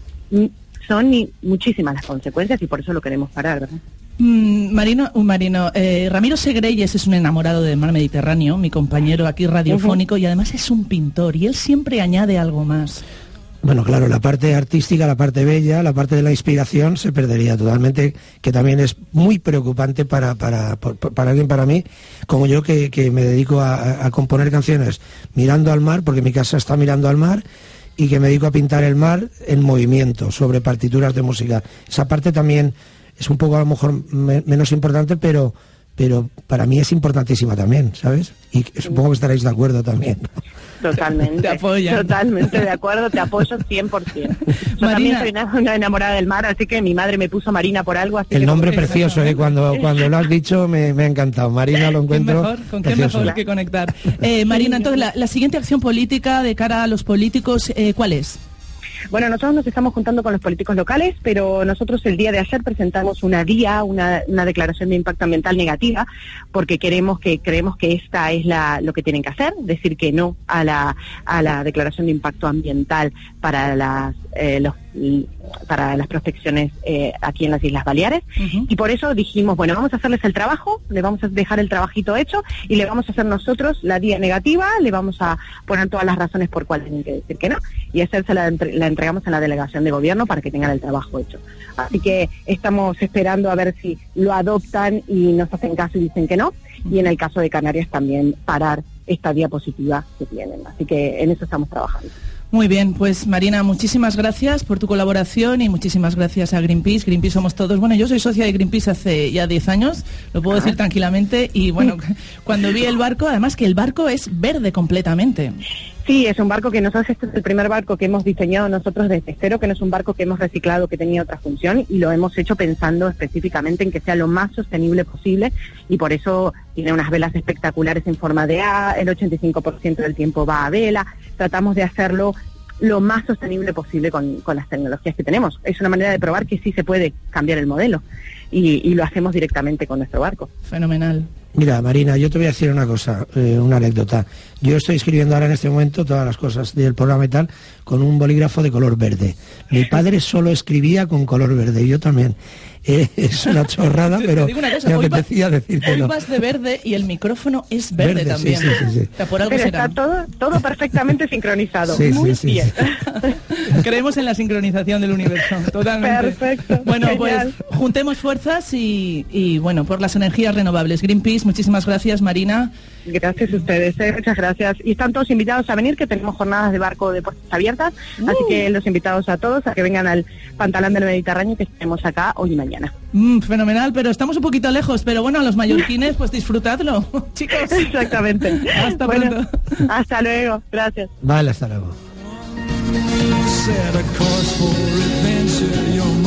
Son muchísimas las consecuencias y por eso lo queremos parar, ¿verdad? Mm, Marino, un marino, eh, Ramiro Segreyes es un enamorado del mar Mediterráneo, mi compañero aquí radiofónico, uh-huh. y además es un pintor, y él siempre añade algo más. Bueno, claro, la parte artística, la parte bella, la parte de la inspiración se perdería totalmente, que también es muy preocupante para para, para, para alguien, para mí, como yo, que, que me dedico a, a componer canciones mirando al mar, porque mi casa está mirando al mar, y que me dedico a pintar el mar en movimiento, sobre partituras de música. Esa parte también es un poco a lo mejor me, menos importante, pero pero para mí es importantísima también, ¿sabes? Y supongo que estaréis de acuerdo también. Totalmente, te apoyan. Totalmente de acuerdo, te apoyo cien por ciento. Yo Marina, también soy una, una enamorada del mar, así que mi madre me puso Marina por algo. Así el que nombre precioso, ¿eh? cuando, cuando lo has dicho me, me ha encantado. Marina lo encuentro mejor, ¿con qué precioso. mejor que conectar? Eh, Marina, entonces, la, la siguiente acción política de cara a los políticos, eh, ¿cuál es? Bueno, nosotros nos estamos juntando con los políticos locales, pero nosotros el día de ayer presentamos una D I A, una, una declaración de impacto ambiental negativa, porque queremos que creemos que esta es la lo que tienen que hacer, decir que no a la a la declaración de impacto ambiental para las eh, los para las prospecciones eh, aquí en las Islas Baleares, uh-huh. y por eso dijimos, bueno, vamos a hacerles el trabajo, le vamos a dejar el trabajito hecho y le vamos a hacer nosotros la D I A negativa, le vamos a poner todas las razones por cuáles tienen que decir que no, y hacerse la, entre, la entregamos en la delegación de gobierno para que tengan el trabajo hecho. Así que estamos esperando a ver si lo adoptan y nos hacen caso y dicen que no, uh-huh. y en el caso de Canarias también parar esta diapositiva que tienen. Así que en eso estamos trabajando. Muy bien, pues Marina, muchísimas gracias por tu colaboración y muchísimas gracias a Greenpeace. Greenpeace somos todos. Bueno, yo soy socia de Greenpeace hace ya diez años, lo puedo ah. decir tranquilamente, y bueno, cuando vi el barco, además que el barco es verde completamente. Sí, es un barco que nosotros, este es el primer barco que hemos diseñado nosotros desde cero, que no es un barco que hemos reciclado, que tenía otra función, y lo hemos hecho pensando específicamente en que sea lo más sostenible posible, y por eso tiene unas velas espectaculares en forma de A, el ochenta y cinco por ciento del tiempo va a vela, tratamos de hacerlo lo más sostenible posible con, con las tecnologías que tenemos. Es una manera de probar que sí se puede cambiar el modelo, y, y lo hacemos directamente con nuestro barco. Fenomenal. Mira, Marina, yo te voy a decir una cosa, eh, una anécdota. Yo estoy escribiendo ahora en este momento todas las cosas del programa y tal con un bolígrafo de color verde. Mi padre solo escribía con color verde, y yo también. Eh, es una chorrada, pero una cosa, me apetecía decírtelo. Hoy vas de verde y el micrófono es verde, verde también. Sí, sí, sí, sí. O sea, por algo pero será. está todo, todo perfectamente sincronizado. Sí, Muy sí, bien. Sí, sí. Creemos en la sincronización del universo, totalmente. Perfecto. Bueno, genial. Pues juntemos fuerzas y, y bueno, por las energías renovables. Greenpeace, muchísimas gracias, Marina. Gracias a ustedes, eh, muchas gracias. Y están todos invitados a venir, que tenemos jornadas de barco de puertas abiertas, uh. así que los invitados a todos a que vengan al Pantalón del Mediterráneo, que estaremos acá hoy y mañana. Mm, fenomenal, pero estamos un poquito lejos, pero bueno, a los mallorquines, pues disfrutadlo, chicos. Exactamente. Hasta bueno, pronto. Hasta luego, gracias. Vale, hasta luego. Set a course for adventure, you're my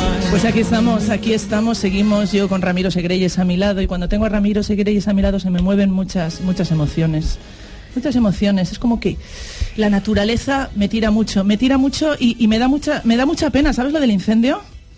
Pues aquí estamos, aquí estamos, seguimos yo con Ramiro Segreyes a mi lado, y cuando tengo a Ramiro Segreyes a mi lado se me mueven muchas, muchas emociones. Muchas emociones, es como que la naturaleza me tira mucho, me tira mucho y, y me da mucha, me da mucha pena, ¿sabes lo del incendio?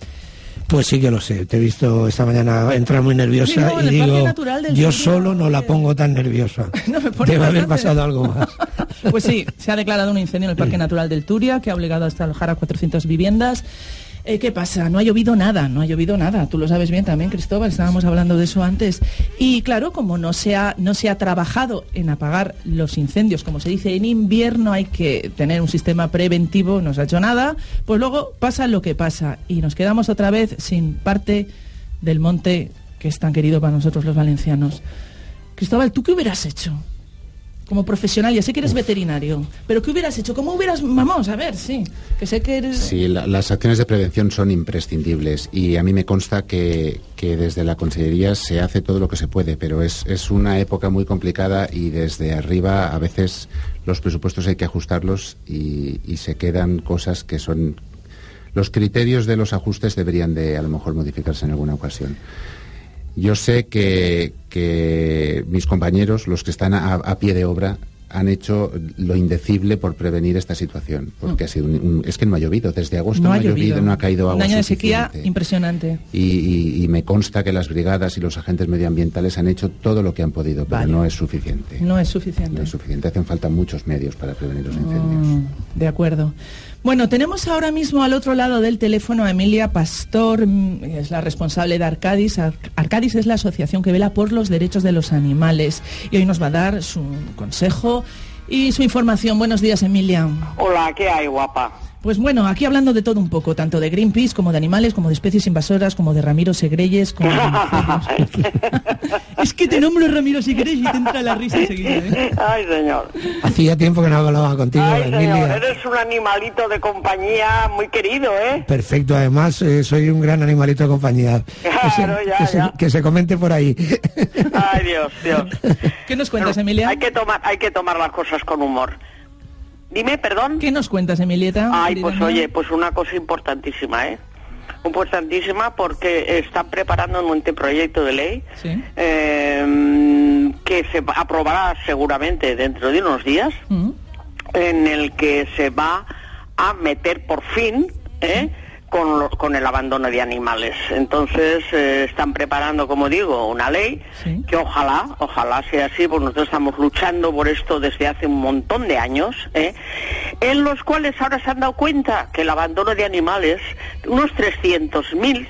Pues sí que lo sé, te he visto esta mañana entrar muy nerviosa digo, y digo, yo solo no la pongo tan nerviosa. No me pone Debe haber pasado algo más. Pues sí, se ha declarado un incendio en el Parque Natural del Turia que ha obligado hasta alojar a cuatrocientas viviendas. Eh, ¿Qué pasa? No ha llovido nada, no ha llovido nada. Tú lo sabes bien también, Cristóbal, estábamos hablando de eso antes. Y claro, como no se ha, no se ha trabajado en apagar los incendios, como se dice, en invierno hay que tener un sistema preventivo, no se ha hecho nada, pues luego pasa lo que pasa y nos quedamos otra vez sin parte del monte que es tan querido para nosotros los valencianos. Cristóbal, ¿tú qué hubieras hecho? Como profesional, ya sé que eres veterinario, pero ¿qué hubieras hecho? ¿Cómo hubieras...? Vamos, a ver, sí, que sé que eres... Sí, la, las acciones de prevención son imprescindibles y a mí me consta que, que desde la Consellería se hace todo lo que se puede, pero es, es una época muy complicada y desde arriba a veces los presupuestos hay que ajustarlos y, y se quedan cosas que son... Los criterios de los ajustes deberían de a lo mejor modificarse en alguna ocasión. Yo sé que, que mis compañeros, los que están a, a pie de obra, han hecho lo indecible por prevenir esta situación, porque mm. ha sido un, un, es que no ha llovido, desde agosto no, no ha llovido, llovido, no ha caído agua suficiente. Un año de sequía impresionante. Y, y, y me consta que las brigadas y los agentes medioambientales han hecho todo lo que han podido, pero vale. no es suficiente. No es suficiente. No es suficiente, hacen falta muchos medios para prevenir los incendios. Mm, de acuerdo. Bueno, tenemos ahora mismo al otro lado del teléfono a Emilia Pastor, es la responsable de Arcadis. Arcadis es la asociación que vela por los derechos de los animales y hoy nos va a dar su consejo y su información. Buenos días, Emilia. Hola, ¿qué hay, guapa? Pues bueno, aquí hablando de todo un poco, tanto de Greenpeace como de animales, como de especies invasoras, como de Ramiro Segreyes, como de... Es que te nombro Ramiro Segreyes y te entra la risa enseguida, ¿eh? Ay, señor. Hacía tiempo que no hablaba contigo, Ay, Emilia. Señor, eres un animalito de compañía muy querido, ¿eh? Perfecto, además eh, soy un gran animalito de compañía. Claro, que, se, ya, que, se, ya. que se comente por ahí. Ay, Dios, Dios. ¿Qué nos cuentas, Emilia? Hay que tomar, hay que tomar las cosas con humor. Dime, perdón. ¿Qué nos cuentas, Emilieta? Ay, pues oye, pues una cosa importantísima, ¿eh? Importantísima porque están preparando un anteproyecto de ley ¿Sí? eh, que se aprobará seguramente dentro de unos días, ¿Mm? en el que se va a meter por fin, ¿eh? Con, lo, con el abandono de animales. Entonces eh, están preparando, como digo, una ley ¿Sí? que ojalá, ojalá sea así, porque nosotros estamos luchando por esto desde hace un montón de años, ¿eh? en los cuales ahora se han dado cuenta que el abandono de animales, unos trescientos mil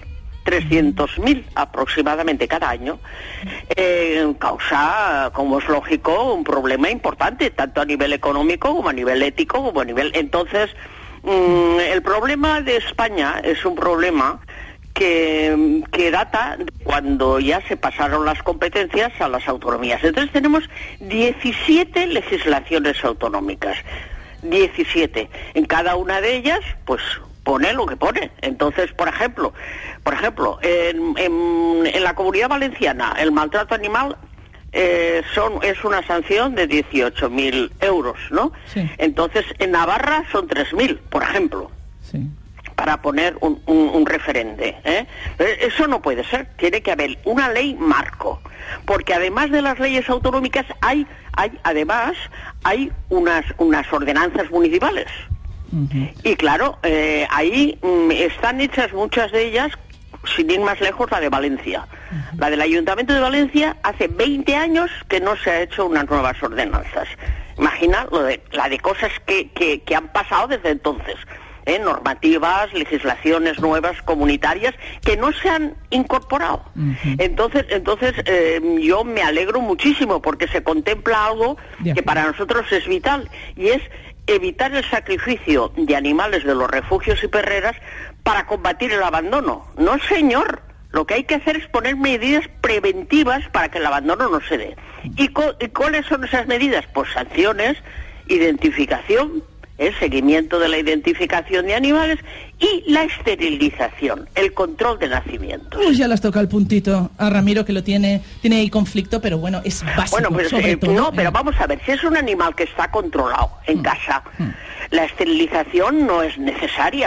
aproximadamente cada año, eh, causa, como es lógico, un problema importante, tanto a nivel económico como a nivel ético, como a nivel... Entonces, Mm, el problema de España es un problema que, que data de cuando ya se pasaron las competencias a las autonomías. Entonces tenemos diecisiete legislaciones autonómicas, diecisiete. En cada una de ellas, pues pone lo que pone. Entonces, por ejemplo, por ejemplo, en, en, en la Comunidad Valenciana, el maltrato animal Eh, son es una sanción de dieciocho mil euros, ¿no? Sí. Entonces, en Navarra son tres mil, por ejemplo, sí. para poner un, un, un referente, ¿eh? Eso no puede ser, tiene que haber una ley marco, porque además de las leyes autonómicas hay, hay además, hay unas, unas ordenanzas municipales. Uh-huh. Y claro, eh, ahí mm, están hechas muchas de ellas, sin ir más lejos, la de Valencia. Uh-huh. La del Ayuntamiento de Valencia hace veinte años que no se ha hecho unas nuevas ordenanzas. Imagina lo de, la de cosas que, que, que han pasado desde entonces. ¿eh? Normativas, legislaciones nuevas, comunitarias, que no se han incorporado. Uh-huh. Entonces, entonces eh, yo me alegro muchísimo porque se contempla algo que para nosotros es vital, y es evitar el sacrificio de animales de los refugios y perreras para combatir el abandono. No, señor. Lo que hay que hacer es poner medidas preventivas para que el abandono no se dé. ¿Y, co- y cuáles son esas medidas? Pues sanciones, identificación, el seguimiento de la identificación de animales y la esterilización, el control de nacimientos. Uy, ya las toca el puntito a Ramiro, que lo tiene, tiene ahí conflicto, pero bueno, es básico. Bueno, pues, sobre eh, todo, no, eh. pero vamos a ver, si es un animal que está controlado en mm. casa, mm. la esterilización no es necesaria.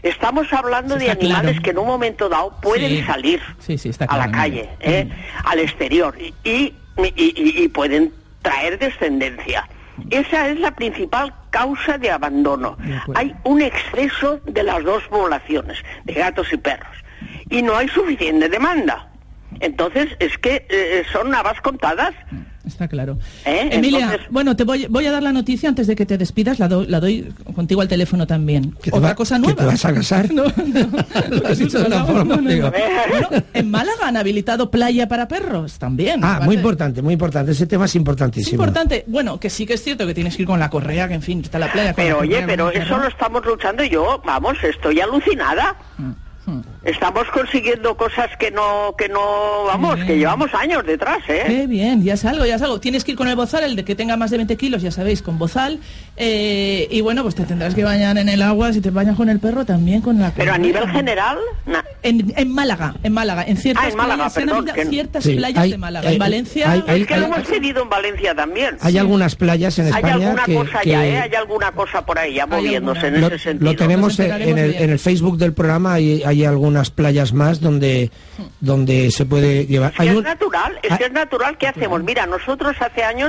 Estamos hablando Sí, de está animales claro. que en un momento dado pueden Sí. salir Sí, sí, está a la claro. calle, ¿eh? al exterior, y, y, y- y pueden traer descendencia. Esa es la principal causa de abandono. Hay un exceso de las dos poblaciones, de gatos y perros, y no hay suficiente demanda. Entonces, es que eh, son habas contadas. Está claro. ¿Eh? Emilia, Entonces- bueno, te voy, voy a dar la noticia antes de que te despidas, la, do- la doy contigo al teléfono también. ¿Que te Otra va- cosa que nueva. te vas a casar? No, no. Lo has dicho de una forma, digo. Bueno, en Málaga han habilitado playa para perros también. Ah, Aparte- muy importante, muy importante. Ese tema es Es importantísimo. importante. Bueno, que sí que es cierto que tienes que ir con la correa, que en fin, está la playa. con Pero la oye, correa, pero con el eso perro. lo estamos luchando y yo, vamos, estoy alucinada. Estamos consiguiendo cosas que no, que no, vamos, que llevamos años detrás, ¿eh? Qué bien, ya es algo, ya es algo. Tienes que ir con el bozal, el de que tenga más de veinte kilos, ya sabéis, con bozal. eh, y bueno, pues te tendrás que bañar en el agua, si te bañas con el perro, también con la Pero a correa. nivel general, na- En, en Málaga, en Málaga, en ciertas Ah, en Málaga, playas, se han perdón, habilitado que- ciertas Sí, playas hay- de Málaga. hay- en Valencia... hay- hay- es que lo hemos tenido en Valencia también. Hay algunas playas en Hay España alguna que, cosa que ya, ¿eh? Hay alguna cosa por ahí ya moviéndose en lo, ese sentido. lo tenemos en, en el, en el Facebook del programa. Hay, hay algunas playas más donde, donde se puede llevar. Es que Hay es un- natural, es que es natural. ¿Qué hacemos? Mira, nosotros hace años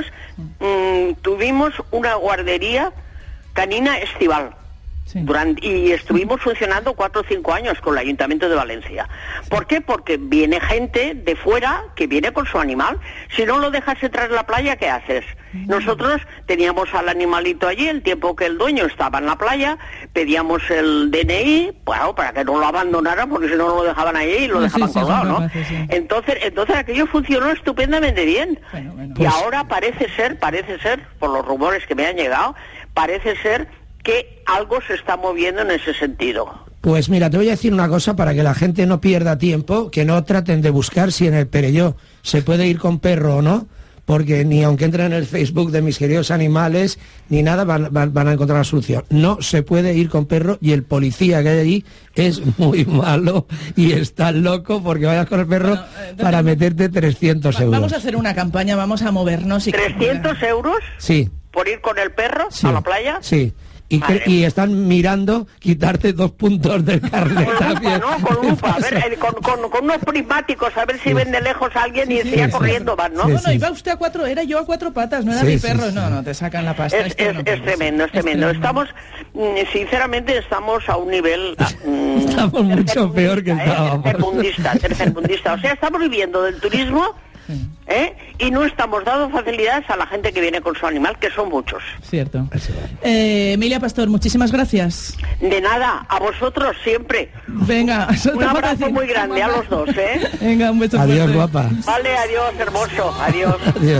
mm, tuvimos una guardería canina estival. Durante, y estuvimos funcionando cuatro o cinco años con el Ayuntamiento de Valencia. ¿Por qué? Porque viene gente de fuera que viene con su animal. Si no lo dejas entrar en la playa, ¿qué haces? Nosotros teníamos al animalito allí el tiempo que el dueño estaba en la playa, pedíamos el D N I, bueno, para que no lo abandonaran, porque si no lo dejaban ahí y lo Ah, dejaban sí, sí, colgado, son ¿no? capaces, sí. Entonces, entonces aquello funcionó estupendamente bien. Y Pues- ahora parece ser, parece ser, por los rumores que me han llegado, parece ser que algo se está moviendo en ese sentido. Pues mira, te voy a decir una cosa para que la gente no pierda tiempo, que no traten de buscar si en el Perelló se puede ir con perro o no, porque ni aunque entren en el Facebook de Mis Queridos Animales, ni nada van, van- van a encontrar la solución. No se puede ir con perro y el policía que hay allí es muy malo y está loco porque vayas con el perro para meterte trescientos Va- euros. Vamos a hacer una campaña, vamos a movernos y... ¿trescientos euros Sí, por ir con el perro sí, a la playa? sí. Y, cre- Madre y están mirando quitarte dos puntos del carnet. Con lupa, ¿no? Con lupa, a ver, eh, con, con- con unos prismáticos, a ver si ven de lejos a alguien y Sí, siga sí. corriendo más, ¿no? No, no, iba usted a cuatro, era yo a cuatro patas, no era Sí, mi sí, perro. sí. No, no, te sacan la pasta. Es, esto es- no es puede tremendo, es ser. tremendo. Estamos, mm, sinceramente, estamos a un nivel... ah, mm, Estamos mucho peor que ¿eh? estábamos. Tercermundista, tercermundista. O sea, estamos viviendo del turismo, ¿eh? Y no estamos dando facilidades a la gente que viene con su animal, que son muchos. Cierto. Eh, Emilia Pastor, muchísimas gracias. De nada, a vosotros siempre. Venga, Un abrazo muy grande a los dos, ¿eh? Venga, un beso Adiós, fuerte. guapa. Vale, adiós, hermoso. Adiós. Adiós.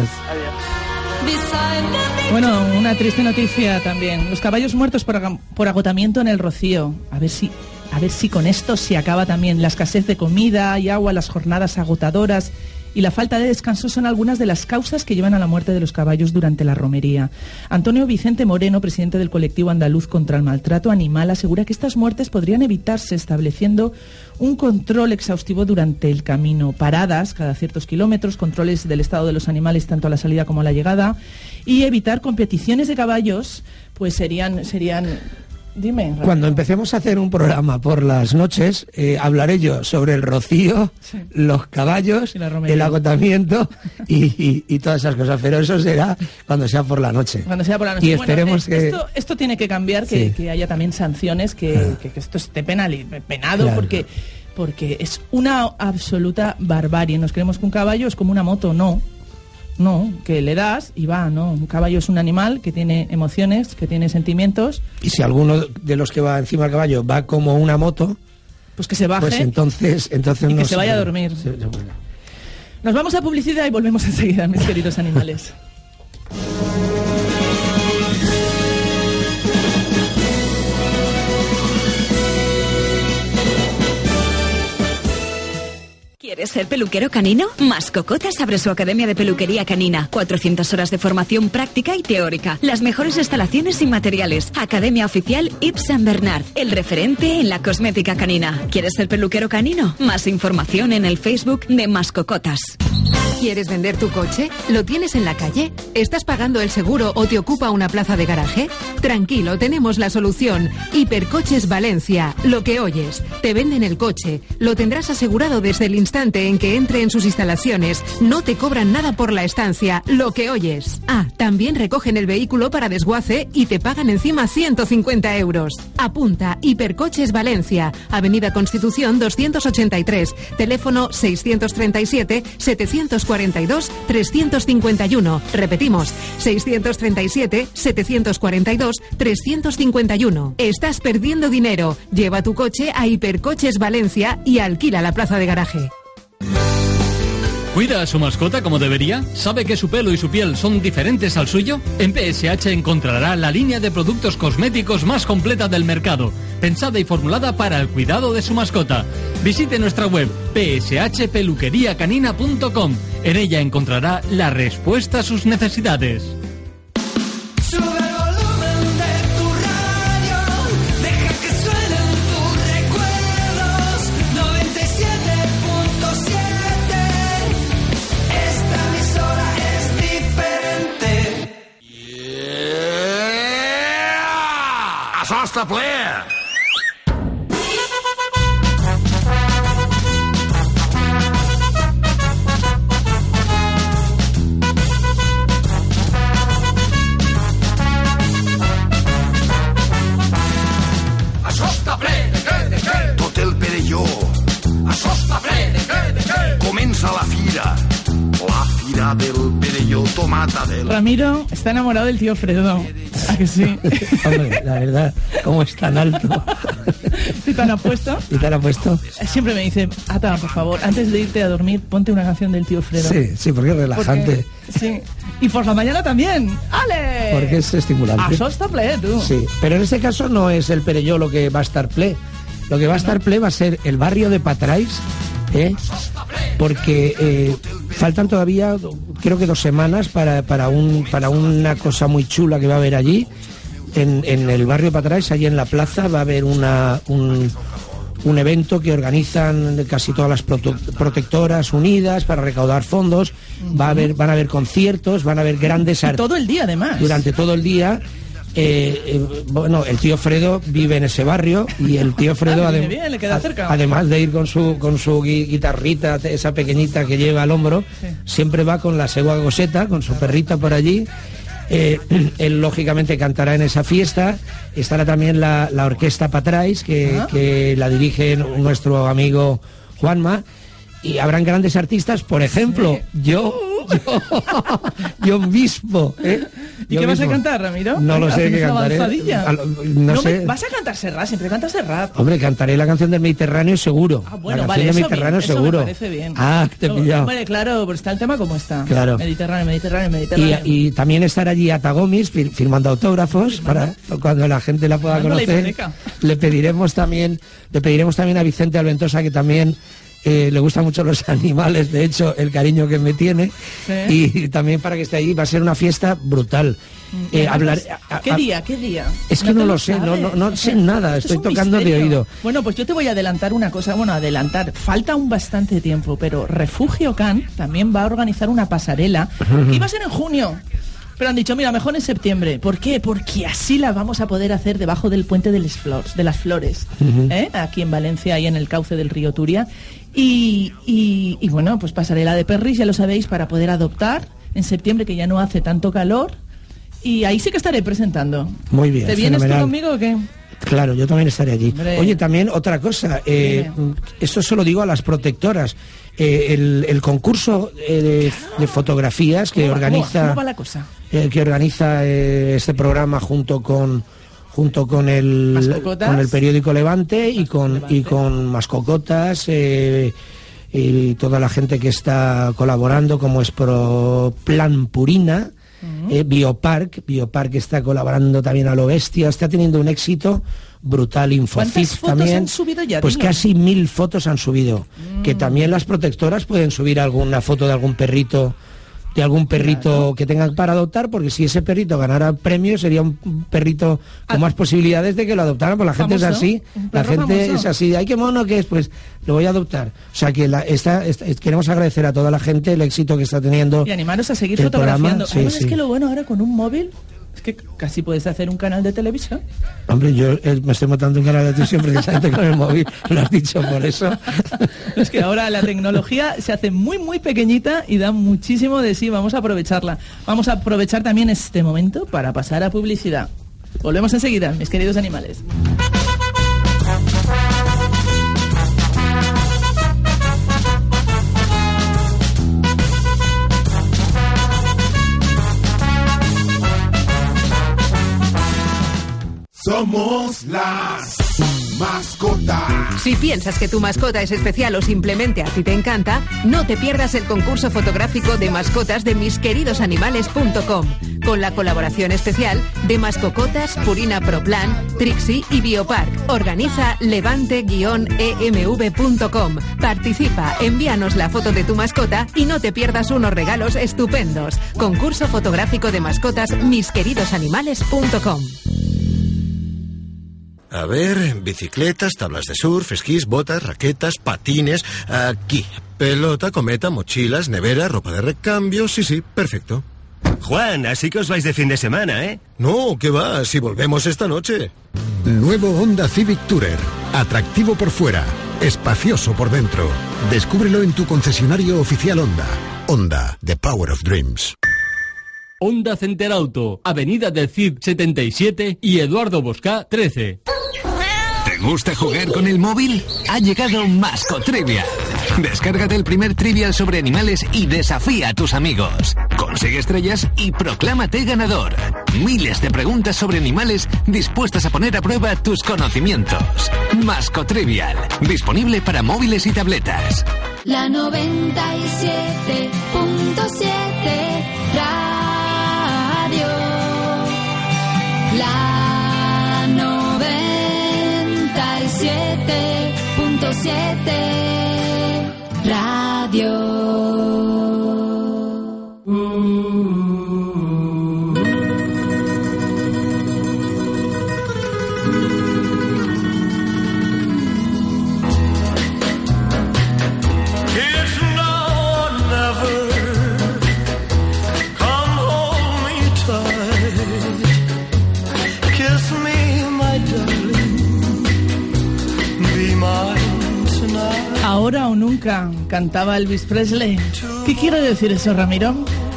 Bueno, una triste noticia también. Los caballos muertos por, aga- por agotamiento en el Rocío. A ver si, a ver si con esto se acaba también. La escasez de comida y agua, las jornadas agotadoras y la falta de descanso son algunas de las causas que llevan a la muerte de los caballos durante la romería. Antonio Vicente Moreno, presidente del colectivo andaluz contra el maltrato animal, asegura que estas muertes podrían evitarse estableciendo un control exhaustivo durante el camino, paradas cada ciertos kilómetros, controles del estado de los animales tanto a la salida como a la llegada, y evitar competiciones de caballos, pues serían, serían, dime. Rafa. Cuando empecemos a hacer un programa por las noches, eh, hablaré yo sobre el rocío, Sí. los caballos, Y la romería. el agotamiento y, y- y todas esas cosas. Pero eso será cuando sea por la noche. Cuando sea por la noche. Y Bueno, esperemos eh, que... esto, esto tiene que cambiar, que, Sí. que haya también sanciones, que, que- que esto esté penali- penado, Claro. porque, porque es una absoluta barbarie. Nos creemos que un caballo es como una moto, no. No, que le das y va, no. Un caballo es un animal que tiene emociones, que tiene sentimientos, Y si alguno de los que va encima del caballo va como una moto, pues que se baje. pues entonces, entonces Y no que se vaya a dormir. se- se puede. Nos vamos a publicidad y volvemos enseguida, mis queridos animales. ¿Quieres ser peluquero canino? Mascocotas abre su academia de peluquería canina. cuatrocientas horas de formación práctica y teórica. Las mejores instalaciones y materiales. Academia oficial Yves Saint Bernard. El referente en la cosmética canina. ¿Quieres ser peluquero canino? Más información en el Facebook de Mascocotas. ¿Quieres vender tu coche? ¿Lo tienes en la calle? ¿Estás pagando el seguro o te ocupa una plaza de garaje? Tranquilo, tenemos la solución. Hipercoches Valencia. Lo que oyes. Te venden el coche. Lo tendrás asegurado desde el instante en que entre en sus instalaciones. No te cobran nada por la estancia. Lo que oyes. Ah, también recogen el vehículo para desguace y te pagan encima ciento cincuenta euros. Apunta. Hipercoches Valencia. Avenida Constitución doscientos ochenta y tres. Teléfono seiscientos treinta y siete, setecientos cuarenta y dos, trescientos cincuenta y uno. Repetimos, seiscientos treinta y siete, setecientos cuarenta y dos, trescientos cincuenta y uno. Estás perdiendo dinero. Lleva tu coche a Hipercoches Valencia y alquila la plaza de garaje. ¿Cuida a su mascota como debería? ¿Sabe que su pelo y su piel son diferentes al suyo? En P S H encontrará la línea de productos cosméticos más completa del mercado, pensada y formulada para el cuidado de su mascota. Visite nuestra web p s h peluquería canina punto com. En ella encontrará la respuesta a sus necesidades. Això està ple! Això està ple! De què? De què? Tot el Perelló. Això està ple! De què? De què? Comença la fira. La fira del Perelló, tomata del... Ramiro está enamorado del tío Fredo. ¿A que sí? Hombre, la verdad, ¿cómo es tan alto? ¿Y tan apuesto? ¿Y tan apuesto? Siempre me dice, Ata, por favor, antes de irte a dormir, ponte una canción del tío Fredo. Sí, sí, porque es relajante. Porque, sí, y por la mañana también. ¡Ale! Porque es estimulante. Això està ple, tú. Sí, pero en este caso no es el Perelló lo que va a estar ple. Lo que va a estar ple va a ser el barrio de Patrais, ¿eh? Porque eh, faltan todavía, creo que dos semanas para, para, un, para una cosa muy chula que va a haber allí. En, en el barrio de Patrais, allí en la plaza, va a haber una, un, un evento que organizan casi todas las prote- protectoras unidas para recaudar fondos. Va a haber, van a haber conciertos, van a haber grandes artistas. Todo el día, además. Durante todo el día. Eh, eh, bueno, el tío Fredo vive en ese barrio y el tío Fredo, ah, adem- bien, le queda cerca. además de ir con su con su gui- guitarrita, esa pequeñita que lleva al hombro, sí. Siempre va con la segua Goseta, con su perrita por allí. Eh, él lógicamente cantará en esa fiesta. Estará también la, la orquesta Patrais, que, ¿Ah? que la dirige nuestro amigo Juanma. Y habrán grandes artistas, por ejemplo, sí. yo, yo, John Bispo. ¿eh? ¿Y yo qué vas mismo. a cantar, Ramiro? No lo sé, qué cantaré. No, no sé. Me, ¿Vas a cantar Serrat? Siempre cantas Serrat. Hombre, cantaré la canción del Mediterráneo seguro. Ah, bueno, la vale, canción del eso Mediterráneo bien, seguro. Eso me parece bien. Ah, te he pillado. Hombre, claro, pero está el tema como está. Claro. Mediterráneo, Mediterráneo, Mediterráneo. Y, y también estará allí Ata Gomis fir, firmando autógrafos para cuando la gente la pueda Firmando conocer. La le pediremos también, le pediremos también a Vicente Alventosa, que también Eh, le gustan mucho los animales, de hecho, el cariño que me tiene, sí. Y también para que esté ahí. Va a ser una fiesta brutal. Eh, hablar, a, a, ¿Qué día? ¿Qué día? Es que no, no lo sé, no, no, no sé nada, estoy tocando misterio. de oído. Bueno, pues yo te voy a adelantar una cosa, bueno, adelantar, falta aún bastante tiempo, pero Refugio Can también va a organizar una pasarela que iba a ser en junio. Pero han dicho, mira, mejor en septiembre. ¿Por qué? Porque así la vamos a poder hacer debajo del puente de, les flors, de las Flores, uh-huh. ¿eh? Aquí en Valencia y en el cauce del río Turia. Y, y, y bueno, pues pasarela de perris, ya lo sabéis, para poder adoptar en septiembre, que ya no hace tanto calor. Y ahí sí que estaré presentando. Muy bien, ¿Te vienes fenomenal. tú conmigo o qué? Claro, yo también estaré allí. Hombre. Oye, también otra cosa, eh, esto se lo digo a las protectoras. Eh, el, el concurso eh, de, de fotografías que ¿Cómo va, organiza ¿cómo va, cómo va la cosa? Eh, que organiza eh, este programa junto con junto con el con el periódico Levante y con Levante. y con Mascocotas eh, y toda la gente que está colaborando, como es Pro Plan Purina, Uh-huh. eh, Biopark, Biopark está colaborando también a lo bestia, está teniendo un éxito brutal. Infocif también, han subido ya, pues dilo? Casi mil fotos han subido. Mm. Que también las protectoras pueden subir alguna foto de algún perrito, de algún perrito claro. que tengan para adoptar, porque si ese perrito ganara premio sería un perrito con ah. más posibilidades de que lo adoptaran, pues la gente famoso. es así, la gente famoso. es así, ay, qué mono que es, pues lo voy a adoptar. O sea que la, esta, esta, queremos agradecer a toda la gente el éxito que está teniendo. Y animaros a seguir fotografiando. Sí, sí. Es que lo bueno ahora con un móvil es que casi puedes hacer un canal de televisión. Hombre, yo eh, me estoy montando un canal de televisión precisamente con el móvil, lo has dicho por eso. Es que ahora la tecnología se hace muy, muy pequeñita y da muchísimo de sí. Vamos a aprovecharla. Vamos a aprovechar también este momento para pasar a publicidad. Volvemos enseguida, mis queridos animales. Somos las mascotas. Si piensas que tu mascota es especial o simplemente a ti te encanta, no te pierdas el concurso fotográfico de mascotas de mis queridos animales punto com, con la colaboración especial de Mascocotas, Purina Pro Plan, Trixie y Biopark. Organiza levante guion e m v punto com. Participa, envíanos la foto de tu mascota y no te pierdas unos regalos estupendos. Concurso fotográfico de mascotas mis queridos animales punto com. A ver, bicicletas, tablas de surf, esquís, botas, raquetas, patines... Aquí, pelota, cometa, mochilas, nevera, ropa de recambio... Sí, sí, perfecto. Juan, así que os vais de fin de semana, ¿eh? No, ¿qué va? Si volvemos esta noche. Nuevo Honda Civic Tourer. Atractivo por fuera, espacioso por dentro. Descúbrelo en tu concesionario oficial Honda. Honda, the power of dreams. Honda Center Auto, Avenida del Cid setenta y siete y Eduardo Boscá trece. ¿Te gusta jugar con el móvil? Ha llegado Mascotrivial. Descárgate el primer trivial sobre animales y desafía a tus amigos. Consigue estrellas y proclámate ganador. Miles de preguntas sobre animales dispuestas a poner a prueba tus conocimientos. Mascotrivial, disponible para móviles y tabletas. La noventa y siete punto siete Radio. La noventa y siete punto siete Radio. Ahora o nunca, cantaba Elvis Presley. ¿Qué quiere decir eso, Ramiro?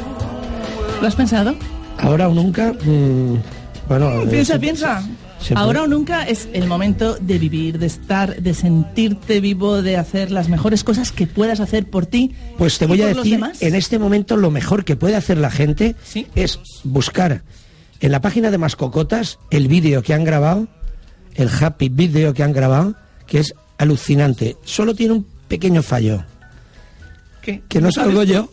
¿Lo has pensado? Ahora o nunca, mmm, bueno... Piensa, se, piensa. Se, se Ahora o nunca es el momento de vivir, de estar, de sentirte vivo, de hacer las mejores cosas que puedas hacer por ti. Pues te voy a decir, en este momento lo mejor que puede hacer la gente ¿sí? es buscar en la página de Mascocotas el vídeo que han grabado, el happy video que han grabado, que es alucinante. Solo tiene un pequeño fallo. ¿Qué? Que no salgo yo.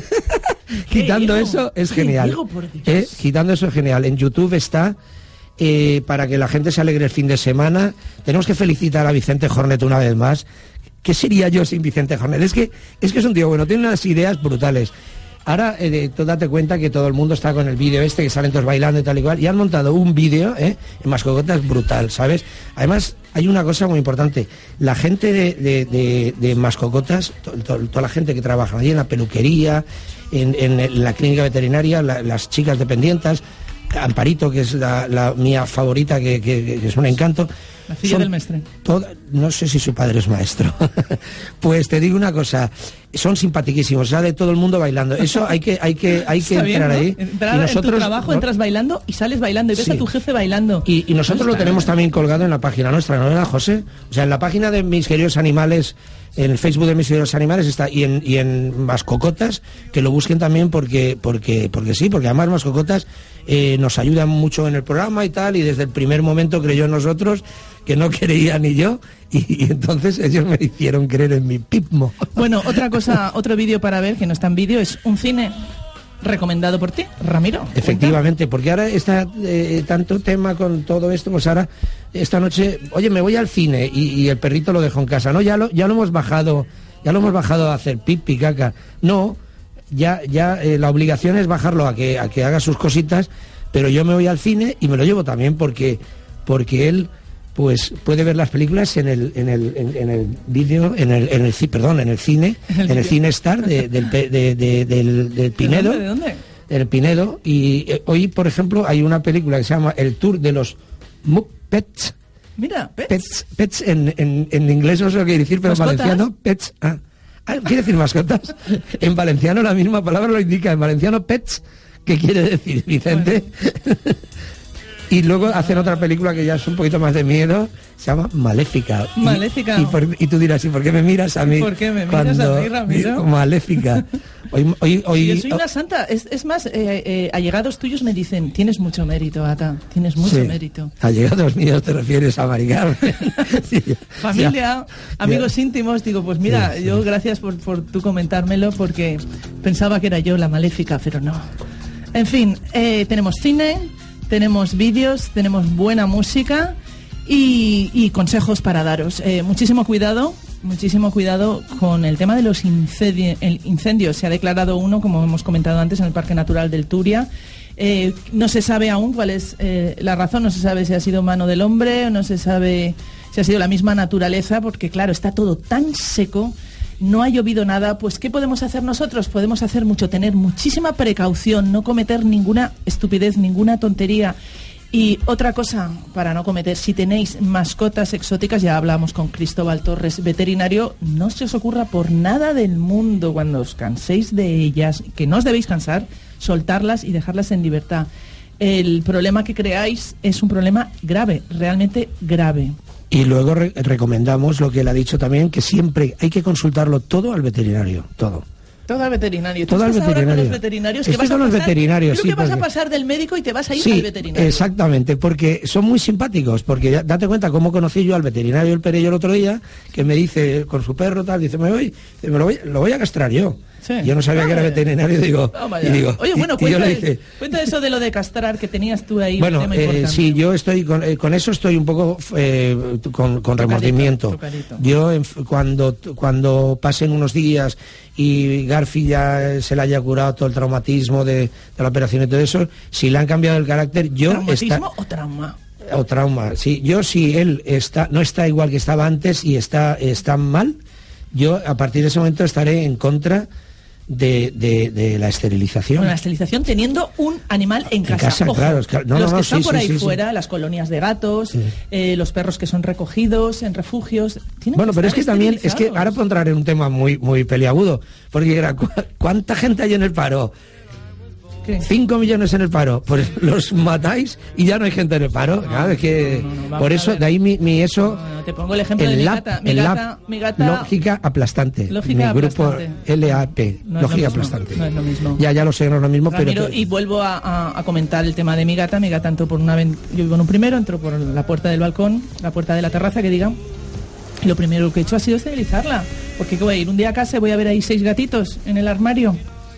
Quitando hijo? eso es genial. Hijo, por Dios. ¿Eh? Quitando eso es genial. En YouTube está eh, para que la gente se alegre el fin de semana. Tenemos que felicitar a Vicente Jornet una vez más. ¿Qué sería yo sin Vicente Jornet? Es que es que es un tío bueno, tiene unas ideas brutales. Ahora, eh, tú date cuenta que todo el mundo está con el vídeo este, que salen todos bailando y tal y cual, y han montado un vídeo, ¿eh? En Mascocotas brutal, ¿sabes? Además, hay una cosa muy importante. La gente de, de, de, de Mascocotas, to, to, toda la gente que trabaja allí en la peluquería, en, en la clínica veterinaria, la, las chicas dependientes, Amparito, que es la, la mía favorita, que, que, que es un encanto. La filla del maestre. Toda, no sé si su padre es maestro. Pues te digo una cosa, son simpaticísimos, sale todo el mundo bailando. Eso hay que hay que hay que Está entrar bien, ¿no? ahí. Entrar y nosotros, en tu trabajo ¿no? entras bailando y sales bailando y ves Sí. a tu jefe bailando. Y, y nosotros lo tenemos también colgado en la página nuestra, ¿no verdad, José? O sea, en la página de Mis Queridos Animales, en el Facebook de Mis Queridos Animales está, y en, y en Mascocotas, que lo busquen también porque porque porque sí, porque además Mascocotas eh, nos ayudan mucho en el programa y tal, y desde el primer momento creyó en nosotros, que no creía ni yo, y, y entonces ellos me hicieron creer en mi pismo. Bueno, otra cosa, otro vídeo para ver, que no está en vídeo, es un cine. recomendado por ti, Ramiro. Efectivamente, porque ahora está eh, tanto tema con todo esto, pues ahora esta noche, oye, me voy al cine y, y el perrito lo dejo en casa, ¿no? Ya lo, ya lo hemos bajado, ya lo hemos bajado a hacer pipi, caca. No, ya, ya eh, la obligación es bajarlo a que, a que haga sus cositas, pero yo me voy al cine y me lo llevo también porque, porque él pues puede ver las películas en el en el en, en el vídeo en el en el perdón en el cine en el Cine Star de, del, de, de, del, del Pinedo. ¿De dónde? El Pinedo. Y eh, hoy, por ejemplo, hay una película que se llama El Tour de los Muppets. Mira, Pets. Pets, pets en, en, en inglés no sé lo que decir, pero en valenciano Pets. Ah, ah, quiere decir mascotas. En valenciano la misma palabra lo indica. En valenciano Pets, ¿qué quiere decir, Vicente? Bueno. Y luego hacen otra película que ya es un poquito más de miedo, se llama Maléfica. Maléfica. Y, y, por, y tú dirás, ¿y por qué me miras a mí? ¿Por qué me miras cuando, a mí, Ramiro? Maléfica. Hoy, hoy, hoy, yo soy una santa. Es, es más, eh, eh, allegados tuyos me dicen, tienes mucho mérito, Ata, tienes mucho sí. mérito. Allegados míos te refieres a Mari Carmen. Sí, familia, ya, amigos ya. íntimos, digo, pues mira, sí, yo sí. gracias por, por tú comentármelo porque pensaba que era yo la maléfica, pero no. En fin, eh, tenemos cine, tenemos vídeos, tenemos buena música y, y consejos para daros. Eh, muchísimo cuidado, muchísimo cuidado con el tema de los incendie, el incendios. Se ha declarado uno, como hemos comentado antes, en el Parque Natural del Turia. Eh, no se sabe aún cuál es eh, la razón, no se sabe si ha sido mano del hombre o no se sabe si ha sido la misma naturaleza, porque claro, está todo tan seco. No ha llovido nada, pues ¿qué podemos hacer nosotros? Podemos hacer mucho, tener muchísima precaución, no cometer ninguna estupidez, ninguna tontería. Y otra cosa para no cometer, si tenéis mascotas exóticas, ya hablamos con Cristóbal Torres, veterinario, no se os ocurra por nada del mundo cuando os canséis de ellas, que no os debéis cansar, soltarlas y dejarlas en libertad. El problema que creáis es un problema grave, realmente grave. Y luego re recomendamos lo que él ha dicho también, que siempre hay que consultarlo todo al veterinario, todo. Todo al veterinario. Todo al veterinario. Con los veterinarios que Estoy vas con a los pasar, veterinarios, creo sí, que vas porque... a pasar del médico y te vas a ir sí, al veterinario. Exactamente, porque son muy simpáticos, porque ya, date cuenta cómo conocí yo al veterinario del Perello el otro día, que me dice, con su perro tal, dice, me voy, me lo voy, lo voy a castrar yo. Sí. Yo no sabía ah, que era veterinario, digo, oh, y digo, oye, bueno, y, cuenta, y yo le dije, cuenta eso de lo de castrar que tenías tú ahí. Bueno, eh, sí, yo estoy con, eh, con eso estoy un poco eh, con, con remordimiento. Tocadito. Yo en, cuando cuando pasen unos días y Garfi ya se le haya curado todo el traumatismo de, de la operación y todo eso, si le han cambiado el carácter, yo ¿Traumatismo está, o trauma? O trauma, sí. Yo si él está no está igual que estaba antes y está está mal, yo a partir de ese momento estaré en contra De, de, de la esterilización. Bueno, la esterilización teniendo un animal en casa. En casa, Ojo, claro. claro. No, los no, que no, están sí, por sí, ahí sí, fuera, sí. las colonias de gatos, sí. eh, los perros que son recogidos en refugios. Bueno, pero es que también, es que ahora puedo entrar en un tema muy, muy peliagudo, porque ¿cuánta gente hay en el paro? ¿Qué? Cinco millones en el paro, pues los matáis y ya no hay gente en el paro. No, claro, es que no, no, no, por eso, de ahí mi, mi eso. No, no, te pongo el ejemplo el de mi gata. Mi gata, mi gata lógica aplastante. Lógica mi grupo aplastante. L A P, no lógica es aplastante. No es lo mismo. Ya, ya lo sé, no es lo mismo, Ramiro, pero. Y vuelvo a, a, a comentar el tema de mi gata. Mi gata entró por una. Yo vivo en un primero, entró por la puerta del balcón, la puerta de la terraza, que digan. Y lo primero que he hecho ha sido esterilizarla. Porque ¿qué voy a ir un día a casa y voy a ver ahí seis gatitos en el armario?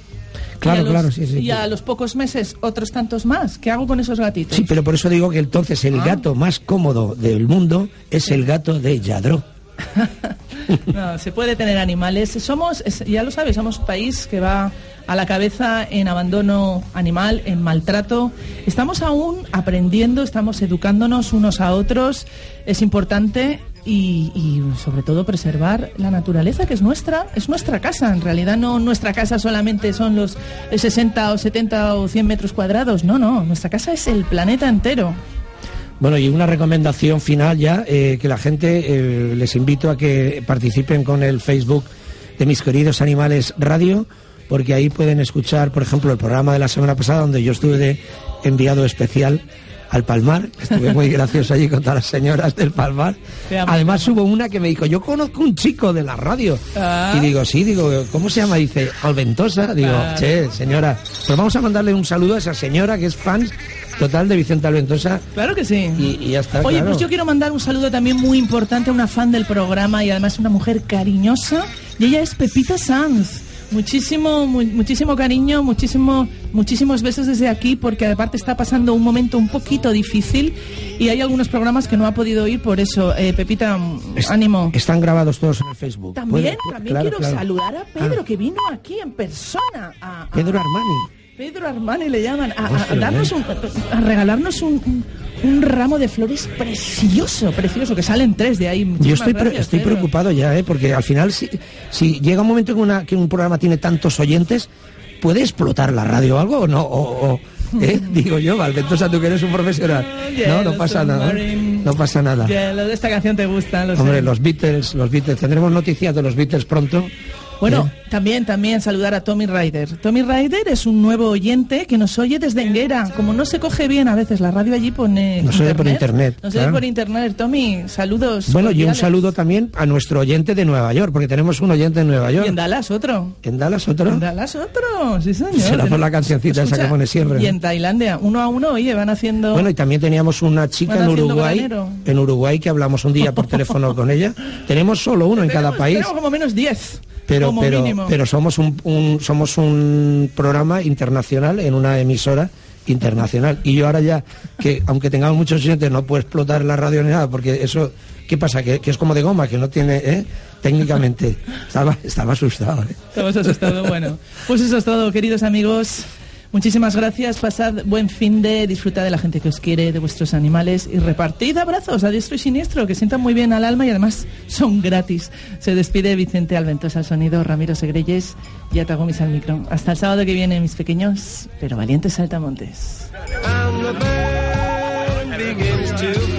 Claro, los, claro, sí, sí. Y a los pocos meses otros tantos más. ¿Qué hago con esos gatitos? Sí, pero por eso digo que entonces el ah. gato más cómodo del mundo es el gato de Lladró. No, se puede tener animales. Somos, ya lo sabes, somos un país que va a la cabeza en abandono animal, en maltrato. Estamos aún aprendiendo, estamos educándonos unos a otros. Es importante. Y, y sobre todo preservar la naturaleza, que es nuestra, es nuestra casa. En realidad no nuestra casa solamente son los sesenta o setenta o cien metros cuadrados, no, no, nuestra casa es el planeta entero. Bueno, y una recomendación final ya, eh, que la gente, eh, les invito a que participen con el Facebook de Mis Queridos Animales Radio, porque ahí pueden escuchar, por ejemplo, el programa de la semana pasada, donde yo estuve de enviado especial al Palmar, estuve muy gracioso allí con todas las señoras del Palmar. Además hubo una que me dijo, yo conozco un chico de la radio. Ah. Y digo, sí, digo, ¿cómo se llama? Dice, Alventosa. Digo, ah. che, señora, pues vamos a mandarle un saludo a esa señora que es fan total de Vicente Alventosa. Claro que sí. Y, y ya está. Oye, claro. Pues yo quiero mandar un saludo también muy importante a una fan del programa y además una mujer cariñosa, y ella es Pepita Sanz. Muchísimo, mu muchísimo cariño, muchísimo, muchísimos besos desde aquí, porque aparte está pasando un momento un poquito difícil y hay algunos programas que no ha podido ir, por eso, eh, Pepita, Est ánimo. Están grabados todos en el Facebook. También, ¿Puede? también Claro, quiero claro. saludar a Pedro, Ah. que vino aquí en persona. A, a Pedro Armani. Pedro Armani le llaman, a, a- a Ostras, darnos un, a regalarnos un, un, un ramo de flores precioso, precioso, que salen tres de ahí. Yo Muchísimas estoy, pre- gracias, estoy Pedro. preocupado ya, ¿eh? Porque al final, si, si llega un momento que, una, que un programa tiene tantos oyentes, ¿puede explotar la radio o algo o no? O, o, ¿eh? Digo yo, Valventosa, tú que eres un profesional. No, no pasa nada. No pasa nada. Que lo de esta canción te gusta, lo Hombre, sé. los Beatles, los Beatles, tendremos noticias de los Beatles pronto. Bueno, ¿Eh? también, también saludar a Tommy Ryder. Tommy Ryder es un nuevo oyente que nos oye desde Enguera. Como no se coge bien a veces la radio allí, pone Nos oye por internet, Nos oye claro. por internet. Tommy, saludos. Bueno, y un cordiales. saludo también a nuestro oyente de Nueva York, porque tenemos un oyente en Nueva York. Y en Dallas otro. ¿En Dallas otro? En Dallas otro, sí señor. Será por la cancioncita esa que pone siempre. Y en Tailandia, uno a uno, oye, van haciendo... Bueno, y también teníamos una chica Van en haciendo Uruguay, granero. en Uruguay que hablamos un día por teléfono con ella. Tenemos solo uno en cada país, Tenemos como menos diez. pero como pero mínimo. pero somos un, un somos un programa internacional en una emisora internacional. Y yo ahora ya que aunque tengamos muchos oyentes no puedo explotar la radio ni nada, porque eso ¿qué pasa? Que, que es como de goma, que no tiene, ¿eh? Técnicamente. Estaba estaba asustado, ¿eh? Estamos asustados, bueno. Pues eso es todo, queridos amigos. Muchísimas gracias, pasad buen fin de, disfrutad de la gente que os quiere, de vuestros animales y repartid abrazos a diestro y siniestro, que sientan muy bien al alma y además son gratis. Se despide Vicente Alventosa al sonido, Ramiro Segreyes y Atagomis al micro. Hasta el sábado que viene, mis pequeños pero valientes saltamontes. And the band begins to